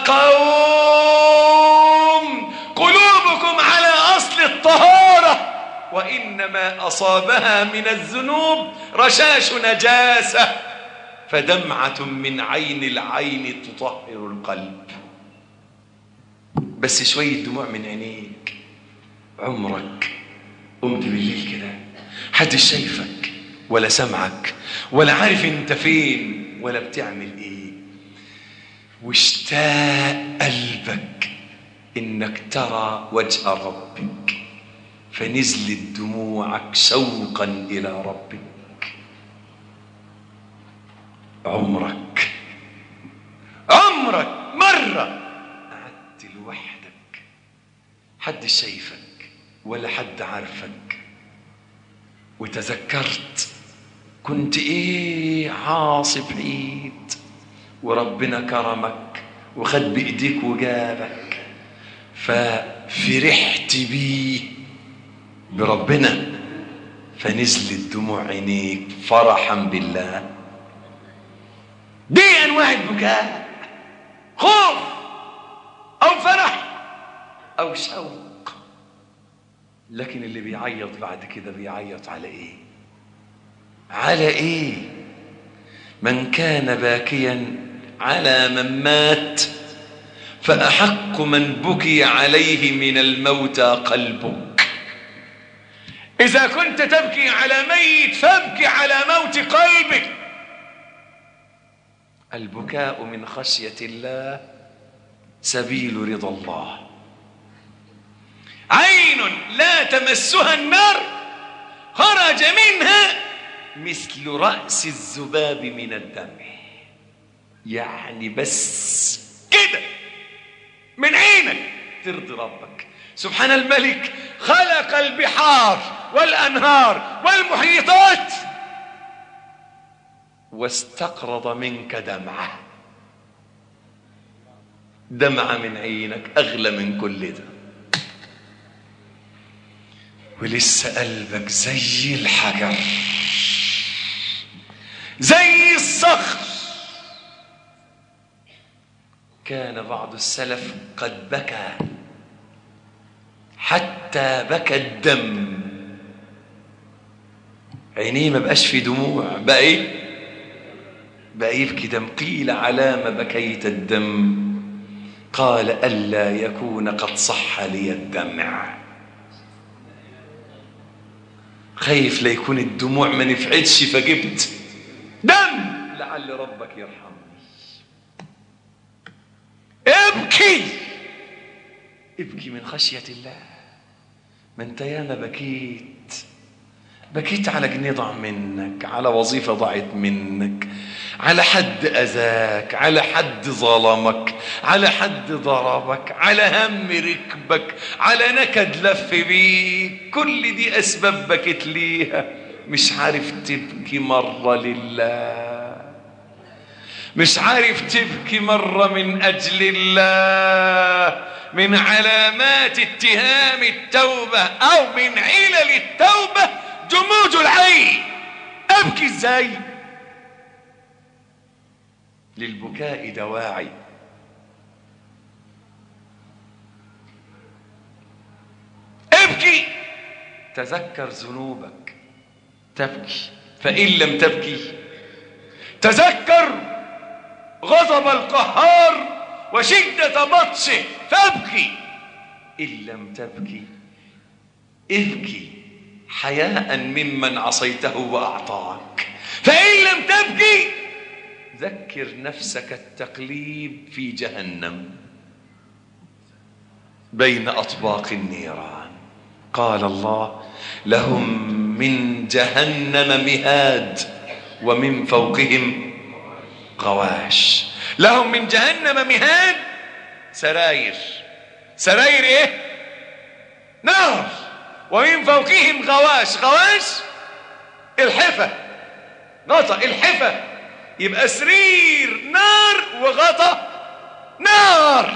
قوم قلوبكم على أصل الطهارة، وإنما أصابها من الذنوب رشاش نجاسة، فدمعة من عين العين تطهر القلب. بس شوية دموع من عينيك. عمرك قمت بالليل كده حد شايفك ولا سمعك ولا عارف انت فين ولا بتعمل ايه، واشتاق قلبك انك ترى وجه ربك، فنزلت دموعك شوقا الى ربك. عمرك مرة قعدت لوحدك حد شايفك ولا حد عارفك وتذكرت كنت ايه عاصي بعيد وربنا كرمك وخد بايديك وجابك، ففرحت بيه بربنا فنزلت دموع عينيك فرحا بالله. دي انواع البكاء، خوف او فرح او شوق. لكن اللي بيعيط بعد كده بيعيط على ايه؟ على ايه؟ من كان باكيا على من مات فأحق من بكي عليه من الموتى قلبك. إذا كنت تبكي على ميت فابكي على موت قلبك. البكاء من خشية الله سبيل رضا الله. عين لا تمسها النار خرج منها مثل رأس الذباب من الدمع. يعني بس كده من عينك ترضي ربك. سبحان الملك خلق البحار والأنهار والمحيطات واستقرض منك دمعة من عينك أغلى من كل ده، ولسه قلبك زي الحجر زي الصخر. كان بعض السلف قد بكى حتى بكى الدم، عينيه ما بقاش في دموع، بقى ايه؟ بقى يبكي دم. قيل على ما بكيت الدم؟ قال ألا يكون قد صح لي الدمع. خايف لا يكون الدموع ما نفعتش فجبت دم لعل ربك يرحمني. ابكي من خشية الله. ما انت ياما بكيت على جنيه ضاع منك، على وظيفة ضاعت منك، على حد أذاك، على حد ظلمك، على حد ضربك، على هم ركبك، على نكد لف بيك. كل دي أسباب بكيت ليها. مش عارف تبكي مرة لله، مش عارف تبكي مرة من أجل الله. من علامات اتهام التوبة أو من علل التوبة جمود العين. أبكي إزاي؟ للبكاء دواعي. ابكي، تذكر ذنوبك تبكي، فإن لم تبكي تذكر غضب القهار وشدة بطشه فابكي. إن لم تبكي ابكي حياء ممن عصيته وأعطاك. فإن لم تبكي ذكر نفسك التقليب في جهنم بين أطباق النيران. قال الله لهم من جهنم مهاد ومن فوقهم غواش. لهم من جهنم مهاد، سراير ايه؟ نار. ومن فوقهم غواش الحفة، غطا الحفة، يبقى سرير نار وغطا نار.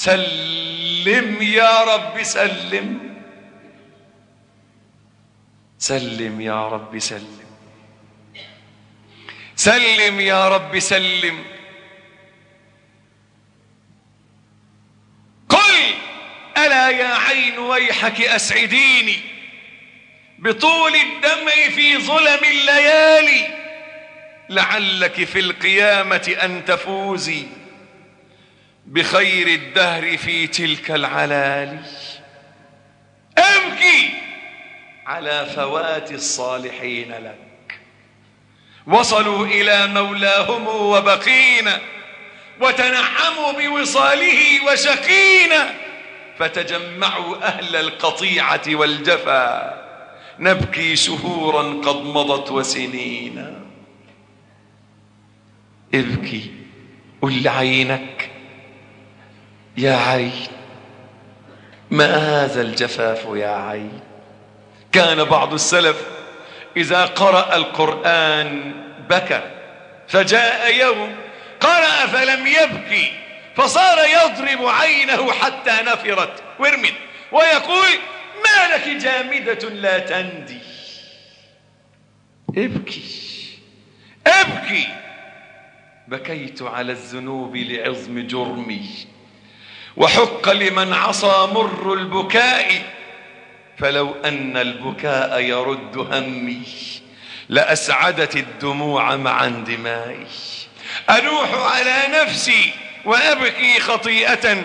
سلم يا رب سلم. سلم يا رب سلم، سلم يا رب سلم. قل ألا يا عين ويحك أسعديني بطول الدمع في ظلم الليالي، لعلك في القيامة أن تفوزي بخير الدهر في تلك العلالي. أبكي على فوات الصالحين لك، وصلوا إلى مولاهم وبقينا، وتنعموا بوصاله وشقينا، فتجمعوا أهل القطيعة والجفا، نبكي شهورا قد مضت وسنينا. ابكي، قل لعينك يا عين ما هذا الجفاف يا عين. كان بعض السلف إذا قرأ القرآن بكى، فجاء يوم قرأ فلم يبكي، فصار يضرب عينه حتى نفرت ورمت، ويقول ما لك جامدة لا تندي. ابكي ابكي. بكيت على الذنوب لعظم جرمي، وحق لمن عصى مر البكاء، فلو أن البكاء يرد همي لأسعدت الدموع مع اندمائي. أنوح على نفسي وأبكي خطيئة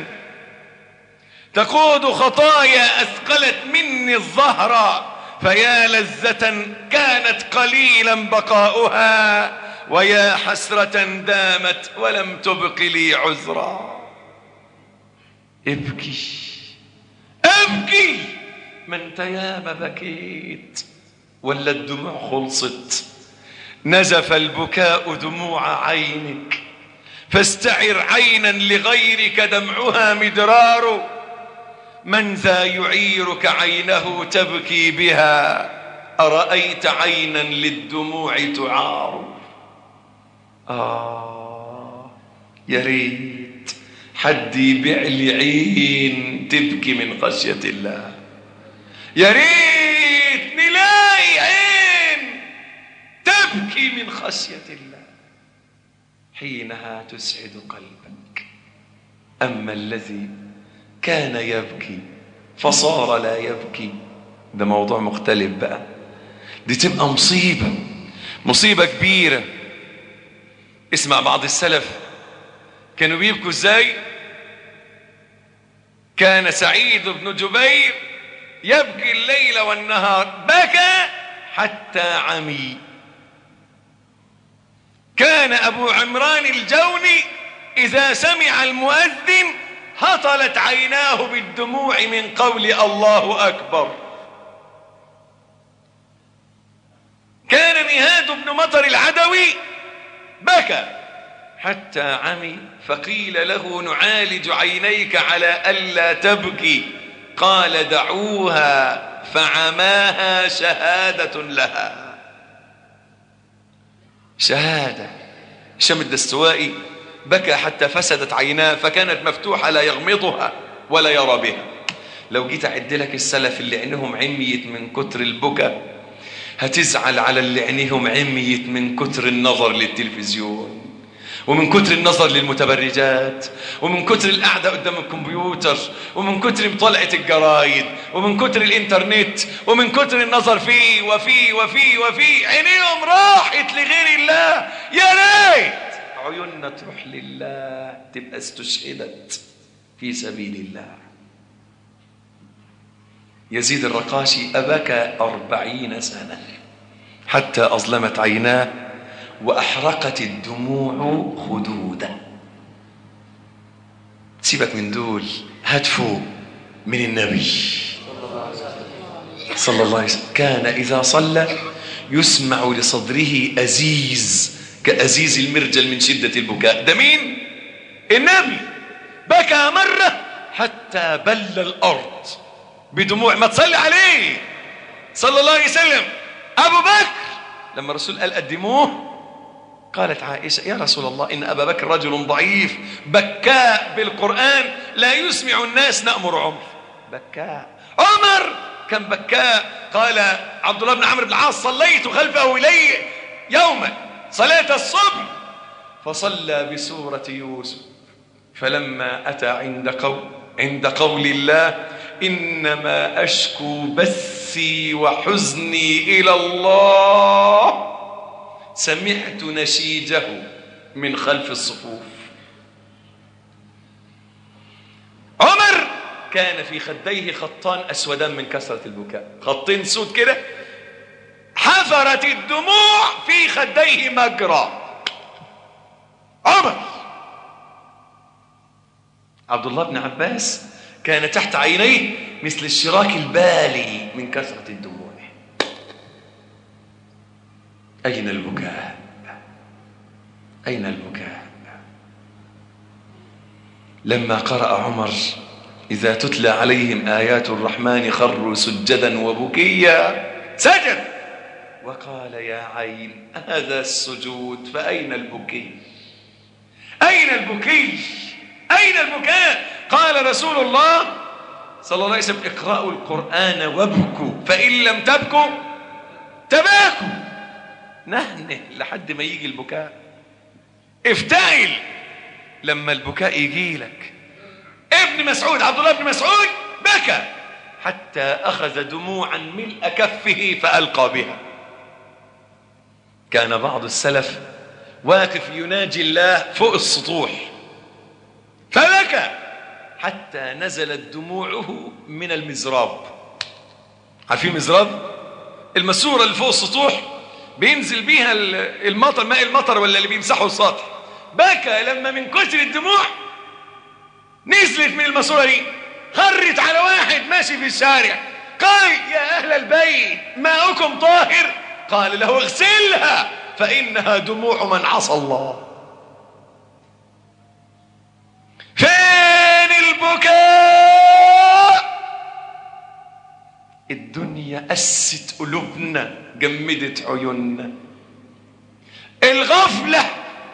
تقود خطايا أثقلت مني الظهر، فيا لذة كانت قليلا بقاؤها، ويا حسرة دامت ولم تبق لي عذرا. ابكي ابكي. ما انت ياما بكيت ولا الدموع خلصت؟ نزف البكاء دموع عينك، فاستعر عينا لغيرك دمعها مدرار. من ذا يعيرك عينه تبكي بها؟ أرأيت عينا للدموع تعار؟ يا ريت حد يبيع لي عين تبكي من خشية الله. يا ريت نلاقي عين تبكي من خشية الله، حينها تسعد قلبك. أما الذي كان يبكي فصار لا يبكي، ده موضوع مختلف بقى، دي تبقى مصيبة كبيرة. اسمع بعض السلف كانوا بيبكوا ازاي. كان سعيد بن جبير يبكي الليل والنهار، بكى حتى عمي. كان أبو عمران الجوني إذا سمع المؤذن هطلت عيناه بالدموع من قول الله أكبر. كان نهاد بن مطر العدوي بكى حتى عمي، فقيل له نعالج عينيك على ألا تبكي، قال دعوها فعماها شهادة لها. شهادة. هشام الدستوائي بكى حتى فسدت عيناه، فكانت مفتوحة لا يغمضها ولا يرى بها. لو جيت أعد لك السلف اللي عينهم عميت من كتر البكاء، هتزعل على اللي عينهم عميت من كتر النظر للتلفزيون، ومن كتر النظر للمتبرجات، ومن كتر القعدة قدام الكمبيوتر، ومن كتر مطالعة الجرايد، ومن كتر الانترنت، ومن كتر النظر فيه وفيه عينيهم راحت لغير الله. يا ريت عيوننا تروح لله، تبقى استشهدت في سبيل الله. يزيد الرقاشي أبكى 40 سنة حتى أظلمت عيناه وأحرقت الدموع خدودا. سيبك من دول، هاتفوا من النبي صلى الله عليه وسلم. كان إذا صلى يسمع لصدره أزيز كأزيز المرجل من شدة البكاء. ده مين؟ النبي. بكى مرة حتى بل الأرض بدموع. ما تصلي عليه صلى الله عليه وسلم. أبو بكر لما الرسول قال قدموه، قالت عائشة يا رسول الله إن أبا بكر رجل ضعيف بكاء بالقرآن لا يسمع الناس نأمر عمر. بكاء. عمر كان بكاء. قال عبد الله بن عمرو بن العاص: صليت خلفه إلي يوما صلاة الصبح فصلى بسورة يوسف، فلما أتى عند قول الله: إنما أشكو بثي وحزني إلى الله، سمعت نشيجه من خلف الصفوف. عمر كان في خديه خطان أسودان من كثرة البكاء، خطين سود كده، حفرت الدموع في خديه مجرى. عمر. عبد الله بن عباس كان تحت عينيه مثل الشراك البالي من كثرة الدموع. أين البكاء؟ أين البكاء؟ لما قرأ عمر: إذا تتلى عليهم آيات الرحمن خروا سجدا وبكيا، سجد وقال: يا عين هذا السجود، فأين البكي؟ أين البكي؟ أين البكاء؟ قال رسول الله صلى الله عليه وسلم: اقرأوا القرآن وابكوا، فإن لم تبكوا تباكوا. نهنه لحد ما يجي البكاء، افتعل لما البكاء يجي لك. ابن مسعود، عبد الله بن مسعود، بكى حتى أخذ دموعا ملء كفه فألقى بها. كان بعض السلف واقف يناجي الله فوق السطوح فبكى حتى نزلت دموعه من المزراب. عارفين المزراب؟ الماسورة اللي فوق السطوح بينزل بيها المطر، ماء المطر ولا اللي بيمسحوا السطح. بكى لما من كتر الدموع نزلت من الماسورة دي، خرت على واحد ماشي في الشارع. قال: يا أهل البيت ماؤكم طاهر؟ قال له: اغسلها فإنها دموع من عصى الله. فين البكاء؟ الدنيا أست قلوبنا، جمدت عيوننا. الغفلة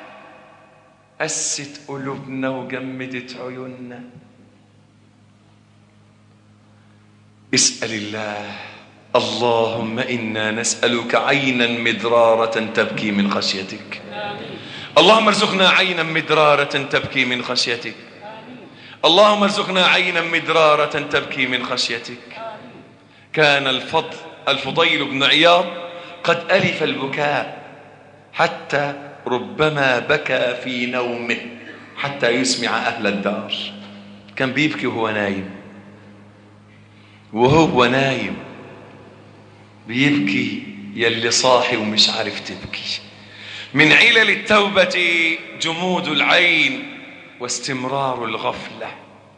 أست قلوبنا وجمدت عيوننا. اسأل الله: اللهم إنا نسألك عينا مدرارة تبكي من خشيتك. اللهم ارزقنا عينا مدرارة تبكي من خشيتك. اللهم ارزقنا عينا مدرارة تبكي من خشيتك. كان الفضيل بن عياض قد ألف البكاء حتى ربما بكى في نومه حتى يسمع أهل الدار. كان بيبكي وهو نايم، وهو نايم بيبكي يلي صاحي ومش عارف تبكي. من علل التوبة جمود العين واستمرار الغفلة،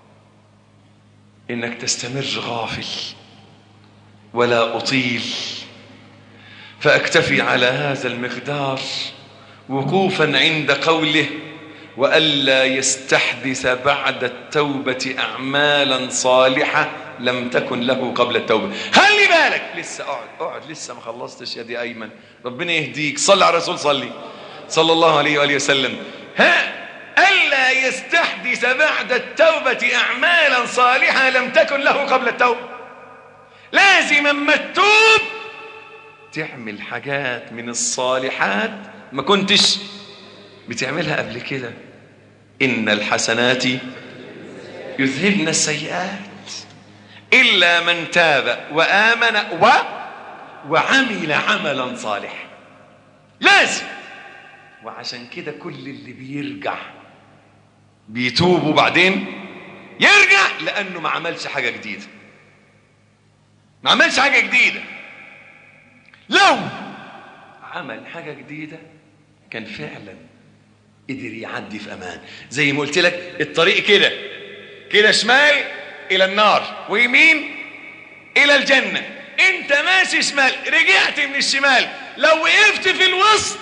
إنك تستمر غافل. ولا أطيل فأكتفي على هذا المقدار وقوفا عند قوله: وألا يستحدث بعد التوبة أعمالا صالحة لم تكن له قبل التوبة. خلي بالك، لسه اقعد لسه ما خلصتش يا دي أيمن، ربنا يهديك. صلى على الرسول، صلى الله عليه وآله وسلم. ألا يستحدث بعد التوبة أعمالا صالحة لم تكن له قبل التوبة. لازم اما تتوب تعمل حاجات من الصالحات ما كنتش بتعملها قبل كده. إن الحسنات يذهبن السيئات إلا من تاب وآمن وعمل عملا صالحا. لازم. وعشان كده كل اللي بيرجع بيتوب وبعدين يرجع لأنه ما عملش حاجة جديدة. ما عملش حاجة جديدة. لو عمل حاجة جديدة كان فعلا قدر يعدي في أمان. زي ما قلت لك، الطريق كده شمال إلى النار ويمين إلى الجنة. أنت ماشي شمال، رجعت من الشمال، لو وقفت في الوسط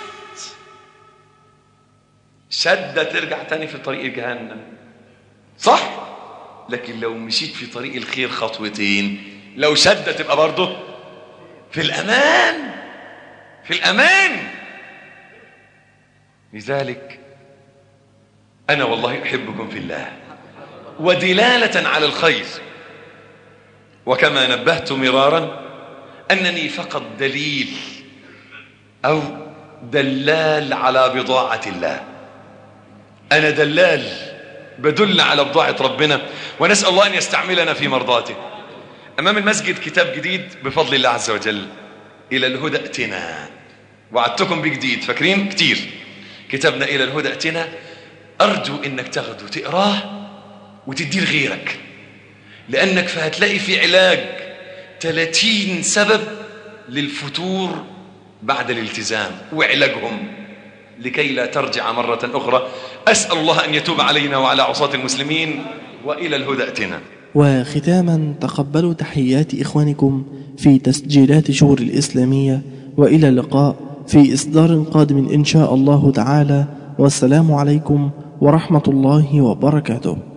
شدة ترجع تاني في طريق جهنم، صح؟ لكن لو مشيت في طريق الخير خطوتين، لو شدة تبقى برضه في الأمان، في الأمان. لذلك أنا والله أحبكم في الله، ودلالة على الخير وكما نبهت مرارا أنني فقط دليل أو دلال على بضاعة الله. أنا دلال بدل على بضاعة ربنا، ونسأل الله أن يستعملنا في مرضاته. أمام المسجد كتاب جديد بفضل الله عز وجل، إلى الهدى ائتنا. وعدتكم بجديد، فاكرين كتير كتابنا إلى الهدى ائتنا. أرجو إنك تاخده تقراه وتديه لغيرك، لأنك فهتلاقي في علاج 30 سبب للفتور بعد الالتزام وعلاجهم لكي لا ترجع مرة أخرى. أسأل الله أن يتوب علينا وعلى عصاة المسلمين. وإلى الهدى ائتنا. وختاما تقبلوا تحيات إخوانكم في تسجيلات شهور الإسلامية، وإلى اللقاء في إصدار قادم إن شاء الله تعالى، والسلام عليكم ورحمة الله وبركاته.